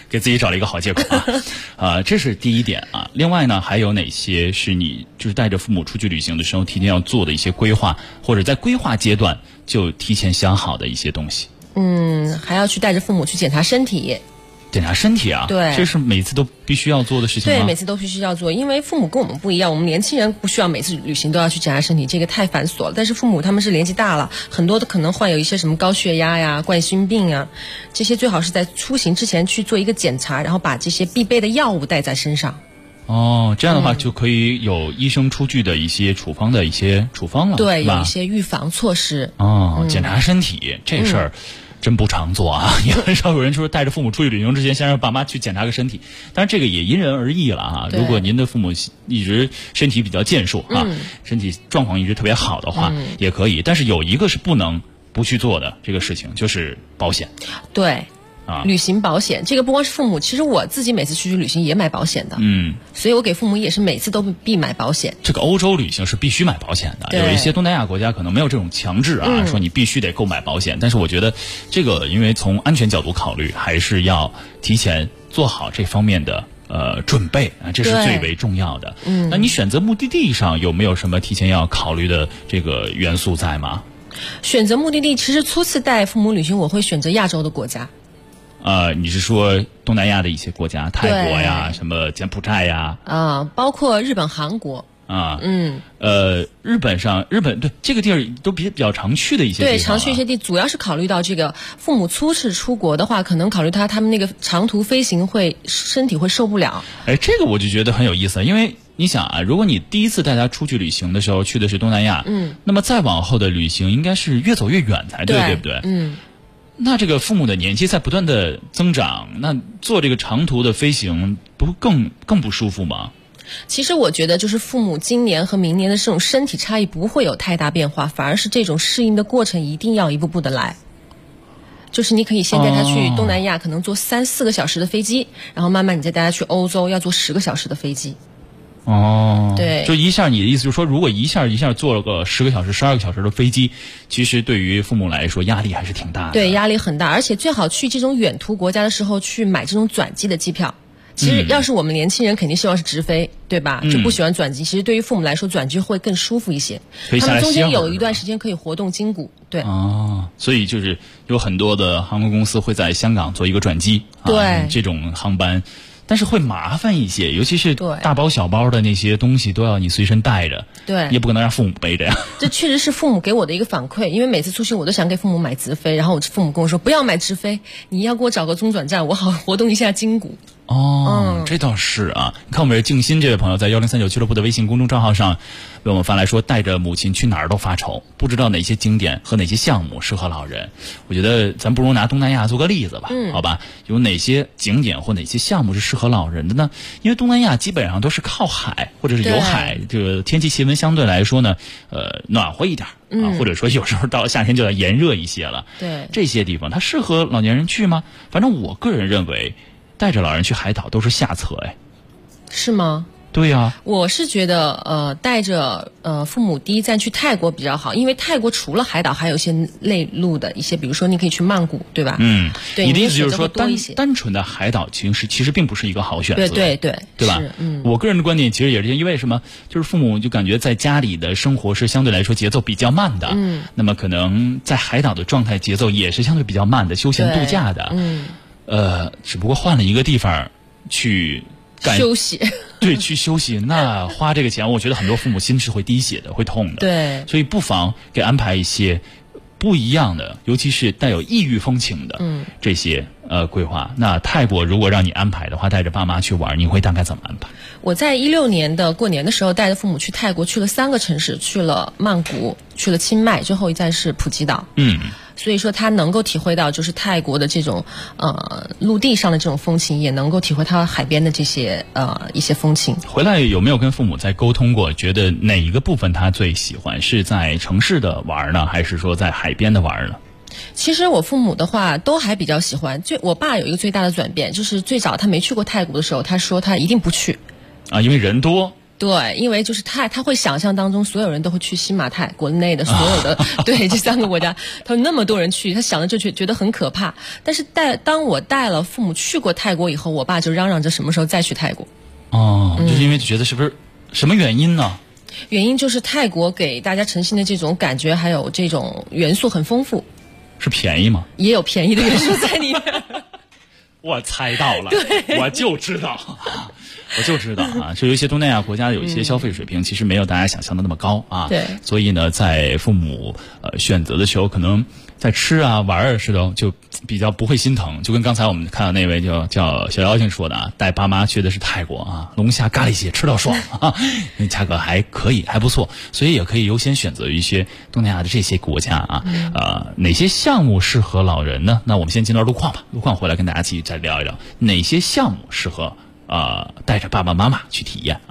给自己找了一个好借口啊。这是第一点啊。另外呢，还有哪些是你就是带着父母出去旅行的时候提前要做的一些规划，或者在规划阶段就提前想好的一些东西？ 还要去带着父母去检查身体。 检查身体啊， 对， 这是每次都必须要做的事情吗？ 对，每次都必须要做，因为父母跟我们不一样，我们年轻人不需要每次旅行都要去检查身体，这个太繁琐了。但是父母他们是年纪大了，很多的可能患有一些什么高血压呀、冠心病啊，这些最好是在出行之前去做一个检查，然后把这些必备的药物带在身上。 这样的话就可以有医生出具的一些处方的一些处方了， 对，有一些预防措施。 检查身体这事儿。真不常做啊，也很少有人说带着父母出去旅行之前先让爸妈去检查个身体，当然这个也因人而异了啊。如果您的父母一直身体比较健硕啊，身体状况一直特别好的话，也可以。但是有一个是不能不去做的这个事情，就是保险。 对。旅行保险这个不光是父母，其实我自己每次出去旅行也买保险的。所以我给父母也是每次都必买保险。 这个欧洲旅行是必须买保险的，有一些东南亚国家可能没有这种强制啊，说你必须得购买保险。但是我觉得这个因为从安全角度考虑，还是要提前做好这方面的准备啊，这是最为重要的。那你选择目的地上有没有什么提前要考虑的这个元素在吗？ 选择目的地，其实初次带父母旅行，我会选择亚洲的国家。 你是说东南亚的一些国家，泰国呀，什么柬埔寨呀？ 包括日本、韩国。 日本对这个地儿都比较常去的一些地方。 对，常去一些地，主要是考虑到这个父母初次出国的话，可能考虑他们那个长途飞行身体会受不了。 这个我就觉得很有意思，因为你想啊，如果你第一次带他出去旅行的时候去的是东南亚，那么再往后的旅行应该是越走越远才对，对不对？那这个父母的年纪在不断的增长，那做这个长途的飞行不更不舒服吗？ 其实我觉得就是父母今年和明年的这种身体差异不会有太大变化，反而是这种适应的过程一定要一步步的来。就是你可以先带他去东南亚，可能坐3-4个小时的飞机，然后慢慢你再带他去欧洲，要坐10个小时的飞机。对， 就一下你的意思就是说，如果一下坐了个10个小时、12个小时的飞机，其实对于父母来说压力还是挺大的。 对，压力很大，而且最好去这种远途国家的时候去买这种转机的机票。其实要是我们年轻人肯定希望是直飞，对吧？就不喜欢转机。其实对于父母来说，转机会更舒服一些。他们中间有一段时间可以活动筋骨。对。 所以就是有很多的航空公司会在香港做一个转机。 对。 这种航班。但是会麻烦一些，尤其是大包小包的那些东西都要你随身带着， 对， 也不可能让父母背着呀。 这确实是父母给我的一个反馈，因为每次出行我都想给父母买直飞，然后我父母跟我说不要买直飞，你要给我找个中转站，我好活动一下筋骨。 这倒是啊。你看我们静心这位朋友在1039俱乐部的微信公众账号上为我们发来说，带着母亲去哪儿都发愁，不知道哪些景点和哪些项目适合老人。我觉得咱不如拿东南亚做个例子吧，好吧？有哪些景点或哪些项目是适合老人的呢？因为东南亚基本上都是靠海或者是有海，这个天气气温相对来说呢，暖和一点啊，或者说有时候到了夏天就要炎热一些了。 对， 这些地方它适合老年人去吗？反正我个人认为，带着老人去海岛都是下策。 是吗？ 对呀， 我是觉得带着父母第一站去泰国比较好，因为泰国除了海岛还有一些内陆的一些，比如说你可以去曼谷，对吧？对， 你的意思就是说单纯的海岛其实并不是一个好选择， 对吧？我个人的观点其实也是因为什么，就是父母就感觉在家里的生活是相对来说节奏比较慢的，那么可能在海岛的状态节奏也是相对比较慢的，休闲度假的，只不过换了一个地方去休息， 对，去休息，那花这个钱，我觉得很多父母心是会滴血的，会痛的。 对， 所以不妨给安排一些不一样的，尤其是带有异域风情的这些规划。那泰国如果让你安排的话，带着爸妈去玩，你会大概怎么安排？ 我在2016年的过年的时候，带着父母去泰国，去了3个城市，去了曼谷，去了清迈，最后一站是普吉岛。所以说他能够体会到就是泰国的这种陆地上的这种风情，也能够体会它海边的这些一些风情。 回来有没有跟父母在沟通过？觉得哪一个部分他最喜欢？是在城市的玩呢，还是说在海边的玩呢？ 其实我父母的话都还比较喜欢。我爸有一个最大的转变，就是最早他没去过泰国的时候，他说他一定不去。 因为人多。 对，因为就是他会想象当中所有人都会去新马泰，国内的所有的对这3个国家，他有那么多人去，他想着就觉得很可怕。但是当我带了父母去过泰国以后，我爸就嚷嚷着什么时候再去泰国。 就是因为觉得是不是什么原因呢？ 原因就是泰国给大家呈现的这种感觉还有这种元素很丰富。 是便宜吗？ 也有便宜的元素在里面。 我猜到了，我就知道啊，就有一些东南亚国家有一些消费水平其实没有大家想象的那么高啊。 对， 所以呢，在父母选择的时候，可能在吃啊玩儿似的就比较不会心疼，就跟刚才我们看到那位叫小妖精说的啊，带爸妈去的是泰国啊，龙虾咖喱蟹吃到爽啊，那价格还可以，还不错，所以也可以优先选择一些东南亚的这些国家啊。哪些项目适合老人呢？那我们先进段路况吧，路况回来跟大家继续再聊一聊哪些项目适合带着爸爸妈妈去体验。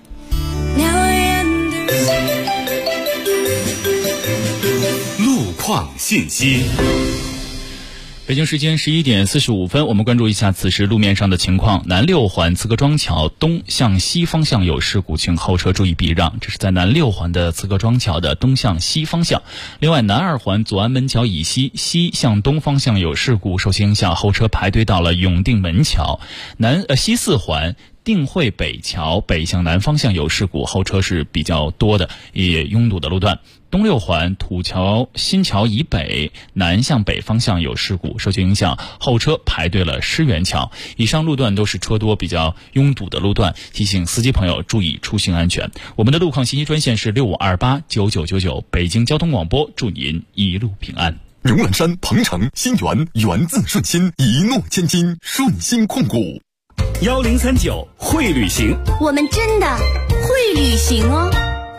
路况信息。 北京时间11点45分，我们关注一下此时路面上的情况。南六环资格庄桥东向西方向有事故，请后车注意避让。这是在南六环的资格庄桥的东向西方向。另外，南二环左安门桥以西西向东方向有事故，受其影响，后车排队到了永定门桥。西四环定慧北桥北向南方向有事故，后车是比较多的，也拥堵的路段。东六环土桥新桥以北南向北方向有事故，受其影响，后车排队了狮园桥。以上路段都是车多比较拥堵的路段，提醒司机朋友注意出行安全。我们的路况信息专线是65289999，北京交通广播，祝您一路平安。 牛栏山、鹏程、新源，源自顺心，一诺千金，顺心控股。 1039会旅行， 我们真的会旅行哦。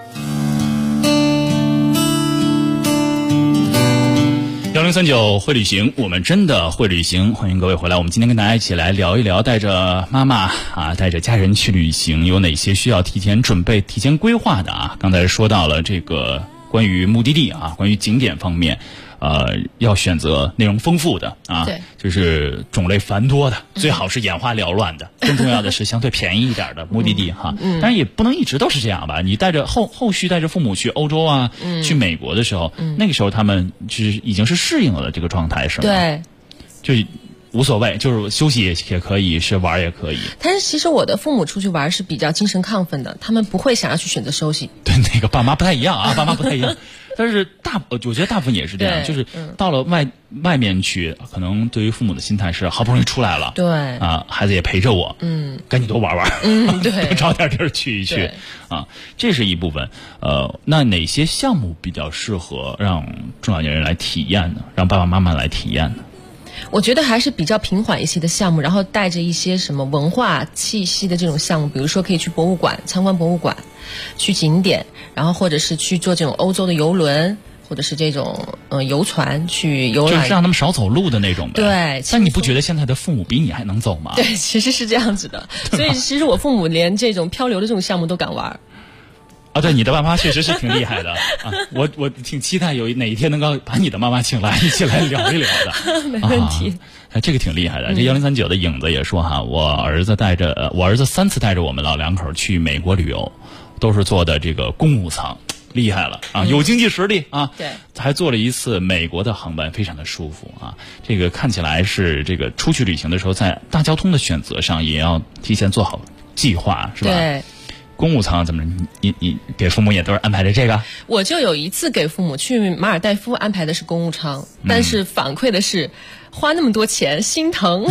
1039会旅行，我们真的会旅行。欢迎各位回来，我们今天跟大家一起来聊一聊，带着妈妈带着家人去旅行有哪些需要提前准备、提前规划的啊？刚才说到了这个关于目的地啊，关于景点方面。要选择内容丰富的啊， 对， 就是种类繁多的，最好是眼花缭乱的，更重要的是相对便宜一点的目的地哈。当然也不能一直都是这样吧，你带着后续带着父母去欧洲啊，去美国的时候，那个时候他们就是已经是适应了这个状态，是吗？ 对， 就无所谓，就是休息也可以，是玩也可以。 但是其实我的父母出去玩是比较精神亢奋的，他们不会想要去选择休息。 对，那个爸妈不太一样啊，爸妈不太一样。但是我觉得大部分也是这样，就是到了外面去，可能对于父母的心态是好不容易出来了， 对啊，孩子也陪着我，赶紧多玩玩， 对， 多找点地儿去一去啊，这是一部分。那哪些项目比较适合让中老年人来体验呢？让爸爸妈妈来体验呢？ 我觉得还是比较平缓一些的项目，然后带着一些什么文化气息的这种项目，比如说可以去博物馆参观博物馆，去景点，然后或者是去做这种欧洲的游轮，或者是这种游船去游览， 就是让他们少走路的那种呗。 对， 但你不觉得现在的父母比你还能走吗？ 对，其实是这样子的。所以其实我父母连这种漂流的这种项目都敢玩。 啊，对，你的爸妈确实是挺厉害的啊！我挺期待有哪一天能够把你的妈妈请来，一起来聊一聊的。 没问题。 这个挺厉害的。这1039的影子也说哈，我儿子3次带着我们老两口去美国旅游，都是坐的这个公务舱，厉害了啊！有经济实力啊。 对。 还坐了一次美国的航班，非常的舒服啊。这个看起来是这个出去旅行的时候，在大交通的选择上也要提前做好计划，是吧？ 对。 公务舱怎么你给父母也都是安排的这个？ 我就有一次给父母去马尔代夫安排的是公务舱，但是反馈的是花那么多钱心疼。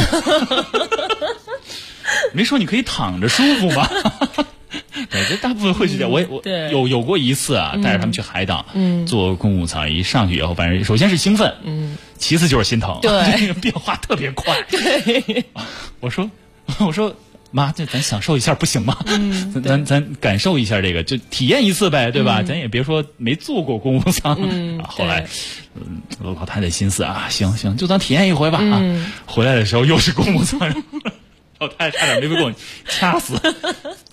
没说你可以躺着舒服吗？对，这大部分会是这样。我有过一次啊，带着他们去海岛，坐公务舱，一上去以后，反正首先是兴奋，其次就是心疼， 对， 这个变化特别快。 对， 我说。妈，这咱享受一下不行吗？咱感受一下这个，就体验一次呗，对吧？咱也别说没坐过公务舱。后来，老太太心思啊，行，就咱体验一回吧。回来的时候又是公务舱，老太太差点没被我掐死。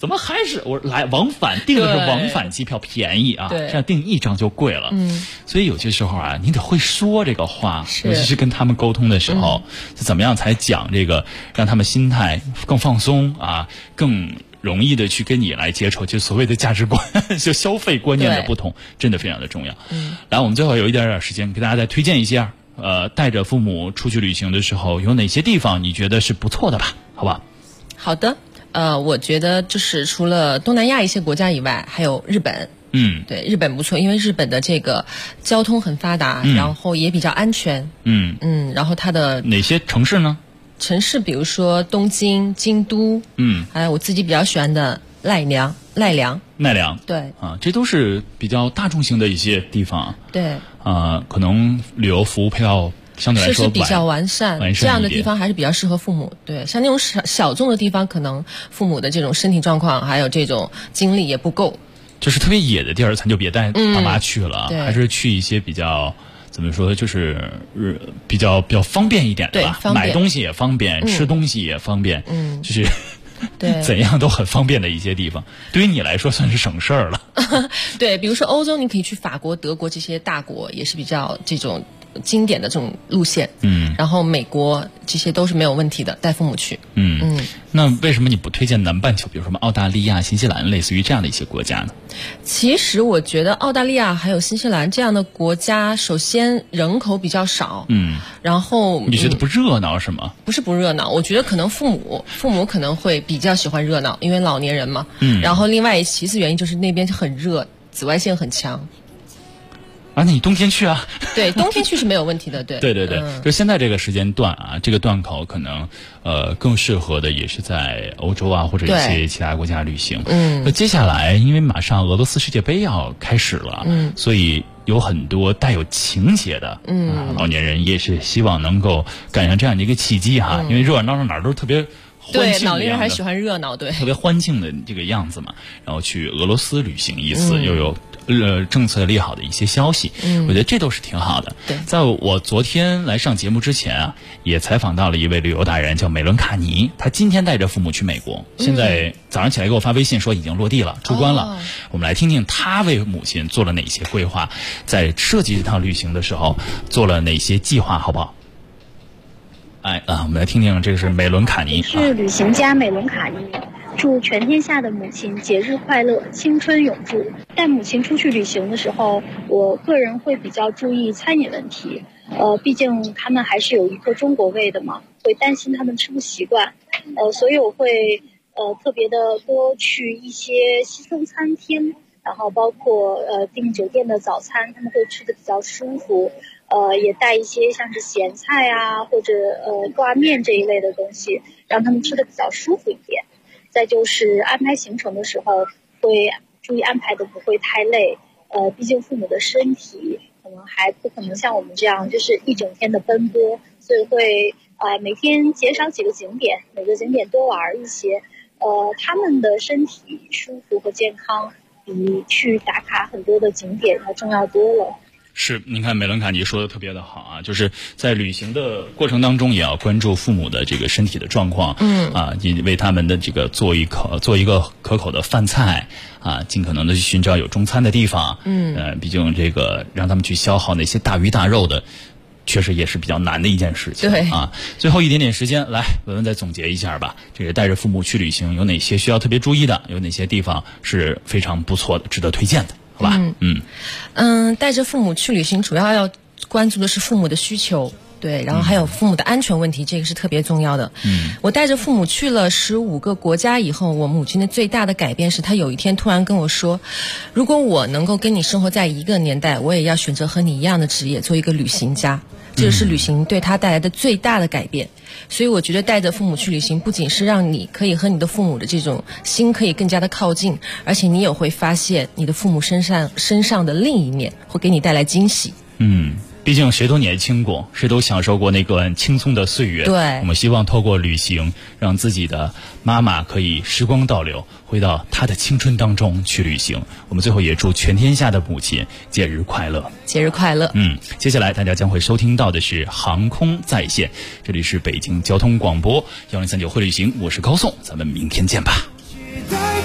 怎么还是我来往返订的是往返机票便宜啊？这样订一张就贵了。所以有些时候啊，你得会说这个话，尤其是跟他们沟通的时候，怎么样才讲这个，让他们心态更放松啊，更容易的去跟你来接触，就所谓的价值观，就消费观念的不同，真的非常的重要。来，我们最后有一点时间，给大家再推荐一下，带着父母出去旅行的时候，有哪些地方你觉得是不错的吧？好吧？ 好的。我觉得就是除了东南亚一些国家以外，还有日本。对，日本不错，因为日本的这个交通很发达，然后也比较安全。然后它的哪些城市呢？ 城市比如说东京、京都，还有我自己比较喜欢的奈良。对啊，这都是比较大众型的一些地方。 对可能旅游服务配套相对来说是比较完善这样的地方还是比较适合父母。对，像那种小众的地方，可能父母的这种身体状况还有这种精力也不够。 就是特别野的地儿，咱就别带爸妈去了，还是去一些比较怎么说，就是比较方便一点的吧，买东西也方便，吃东西也方便，就是对怎样都很方便的一些地方，对于你来说算是省事儿了。 对，比如说欧洲，你可以去法国、德国这些大国，也是比较这种经典的这种路线。然后美国这些都是没有问题的，带父母去。 那为什么你不推荐南半球，比如说什么澳大利亚、新西兰，类似于这样的一些国家呢？ 其实我觉得澳大利亚还有新西兰这样的国家，首先人口比较少，然后你觉得不热闹是吗？ 不是不热闹，我觉得可能父母可能会比较喜欢热闹，因为老年人嘛。然后另外其次原因就是那边很热，紫外线很强。 那你冬天去啊？ 对，冬天去是没有问题的。对， 就现在这个时间段啊，这个段口可能更适合的也是在欧洲啊或者一些其他国家旅行。那接下来因为马上俄罗斯世界杯要开始了，所以有很多带有情节的老年人也是希望能够赶上这样的一个契机哈，因为热闹哪儿都是特别欢庆的， 老年人还喜欢热闹，对， 特别欢庆的这个样子嘛。然后去俄罗斯旅行一次，又有政策利好的一些消息，我觉得这都是挺好的。 对， 在我昨天来上节目之前啊，也采访到了一位旅游达人，叫美伦卡尼，他今天带着父母去美国，现在早上起来给我发微信说已经落地了，出关了。我们来听听他为母亲做了哪些规划，在设计这趟旅行的时候做了哪些计划，好不好？我们来听听，这个是美伦卡尼， 是旅行家美伦卡尼。祝全天下的母亲节日快乐，青春永驻。带母亲出去旅行的时候，我个人会比较注意餐饮问题。毕竟他们还是有一颗中国胃的嘛，会担心他们吃不习惯。所以我会特别的多去一些西餐餐厅，然后包括订酒店的早餐，他们会吃的比较舒服。也带一些像是咸菜啊，或者挂面这一类的东西，让他们吃的比较舒服一点。再就是安排行程的时候，会注意安排的不会太累。毕竟父母的身体可能还不可能像我们这样，就是一整天的奔波，所以会每天减少几个景点，每个景点多玩一些。他们的身体舒服和健康，比去打卡很多的景点要重要多了。 是，您看美伦卡尼说的特别的好啊，就是在旅行的过程当中，也要关注父母的这个身体的状况，也为他们的这个做一个可口的饭菜啊，尽可能的去寻找有中餐的地方，毕竟这个让他们去消耗那些大鱼大肉的，确实也是比较难的一件事情。 对啊，最后一点点时间，来文文再总结一下吧。这个带着父母去旅行，有哪些需要特别注意的？有哪些地方是非常不错的，值得推荐的？好吧， 带着父母去旅行，主要关注的是父母的需求，对，然后还有父母的安全问题，这个是特别重要的。我带着父母去了15个国家以后，我母亲的最大的改变是，她有一天突然跟我说，如果我能够跟你生活在一个年代，我也要选择和你一样的职业，做一个旅行家。这是旅行对她带来的最大的改变。所以我觉得带着父母去旅行，不仅是让你可以和你的父母的这种心可以更加的靠近，而且你也会发现你的父母身上的另一面，会给你带来惊喜。 毕竟谁都年轻过，谁都享受过那段青葱的岁月。 对， 我们希望透过旅行，让自己的妈妈可以时光倒流，回到她的青春当中去旅行。我们最后也祝全天下的母亲节日快乐， 节日快乐。 接下来大家将会收听到的是航空在线，这里是北京交通广播1039会旅行，我是高颂，咱们明天见吧。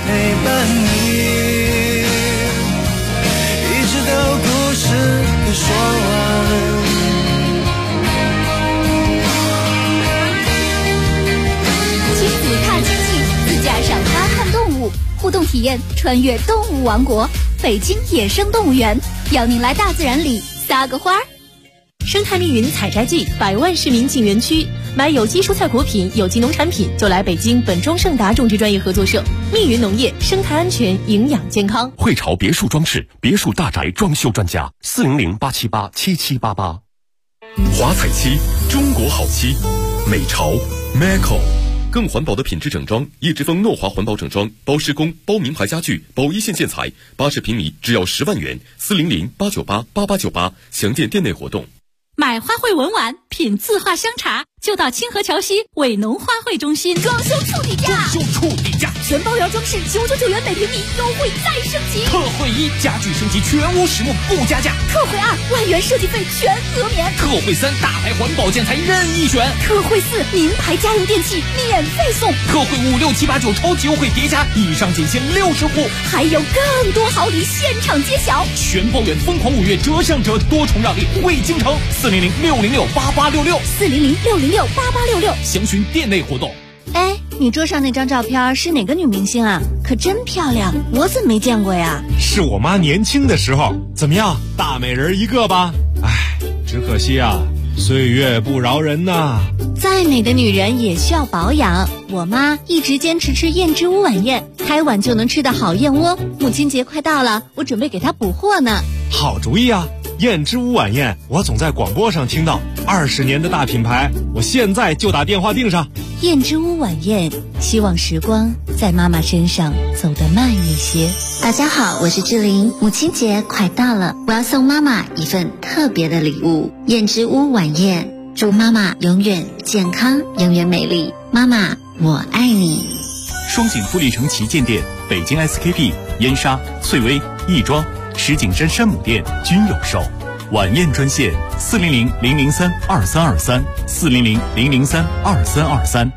陪伴你，一直到故事都说完。 亲子踏经济，自驾赏花看动物，互动体验穿越动物王国，北京野生动物园邀您来大自然里撒个花儿。 生态密云采摘季，100万市民进园区，买有机蔬菜果品、有机农产品就来北京本庄盛达种植专业合作社，密云农业，生态安全，营养健康。 汇潮别墅装饰，别墅大宅装修专家，400-878-7788。华彩漆，中国好漆，美潮 Maco。更环保的品质整装，叶之峰诺华环保整装，包施工，包名牌家具，包一线建材，80平米只要10万元，400-898-8898，详见店内活动。 买花卉文玩，品字画香茶，就到清河桥西伟农花卉中心。装修处底价，全包圆装饰999元每平米，优惠再升级。 特惠1，家具升级全屋实木不加价。 特惠2，万元设计费全额免。 特惠3，大牌环保建材任意选。 特惠4，名牌家用电器免费送。 特惠5、6、7、8、9超级优惠叠加，以上仅限60户， 还有更多好礼现场揭晓。 全包圆疯狂5月折上折，多重让利惠京城，400-606-8866，400-606-8866，详询店内活动。 哎，你桌上那张照片是哪个女明星啊？可真漂亮，我怎么没见过呀？ 是我妈年轻的时候，怎么样，大美人一个吧？哎，只可惜啊，岁月不饶人呐。 再美的女人也需要保养，我妈一直坚持吃燕之屋晚宴，开碗就能吃的好燕窝。母亲节快到了，我准备给她补货呢。 好主意啊！燕之屋晚宴，我总在广播上听到，20年的大品牌，我现在就打电话订上。 燕之屋晚宴，希望时光在妈妈身上走得慢一些。大家好，我是志玲，母亲节快到了，我要送妈妈一份特别的礼物——燕之屋晚宴，祝妈妈永远健康，永远美丽。妈妈，我爱你。 双井富力城旗舰店、北京 SKP、燕莎、翠微、亦庄、石景山山姆店均有售。晚宴专线400-003-2323，400-003-2323。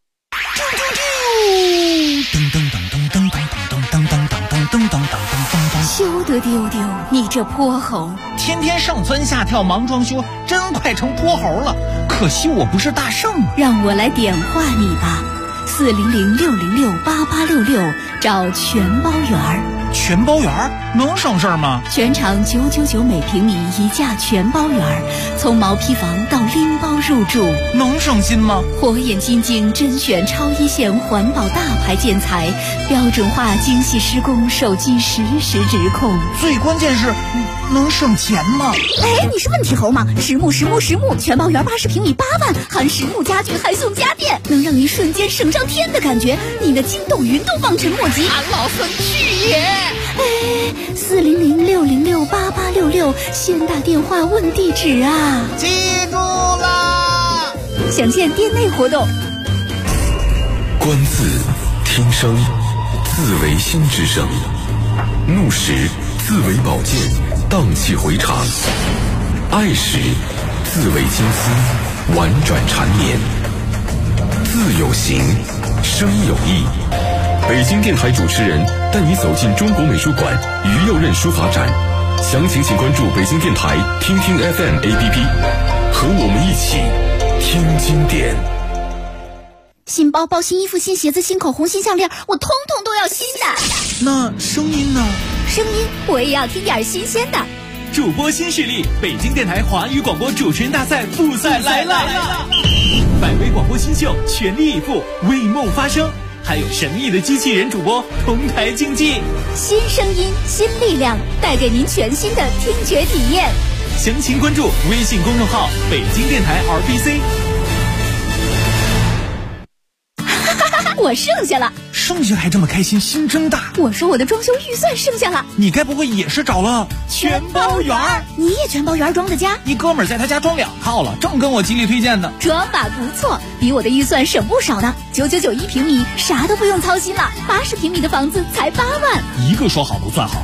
休得丢丢，你这泼猴！ 天天上蹿下跳忙装修，真快成泼猴了。可惜我不是大圣啊！ 让我来点化你吧，400-606-8866，找全包圆儿。 全包圆儿能省事儿吗？ 全场999每平米一价全包圆儿，从毛坯房到拎包入住， 能省心吗？ 火眼金睛甄选超一线环保大牌建材，标准化精细施工，手机实时直控。 最关键是能省钱吗？ 哎，你是问题猴吗？实木全包圆80平米8万，含实木家具还送家电，能让您瞬间省上天的感觉，你的筋斗云都望尘莫及。 俺老孙去也！ 哎，400-606-8866，先打电话问地址啊！ 记住啦！ 详见店内活动。 观字听声，字为心之声；怒时字为宝剑，荡气回肠；爱时字为金丝，婉转缠绵。字有形，声有意。北京电台主持人带你走进中国美术馆于右任书法展，详情请关注北京电台听听 FM APP， 和我们一起听经典。 新包包、新衣服、新鞋子、新口红、新项链，我通通都要新的。 那声音呢？ 声音我也要听点新鲜的。 主播新势力，北京电台华语广播主持人大赛复赛来了！100位广播新秀全力以赴，为梦发声。还有神秘的机器人主播同台竞技， 新声音新力量，带给您全新的听觉体验。 详情关注微信公众号北京电台 RBC。 我剩下了， 剩下还这么开心，心真大。 我说我的装修预算剩下了， 你该不会也是找了全包圆？ 你也全包圆装的家？ 你哥们儿在他家装2套了，正跟我极力推荐呢。 装法不错，比我的预算省不少呢。999一平米，啥都不用操心了。80平米的房子才8万。 一个说好不算好。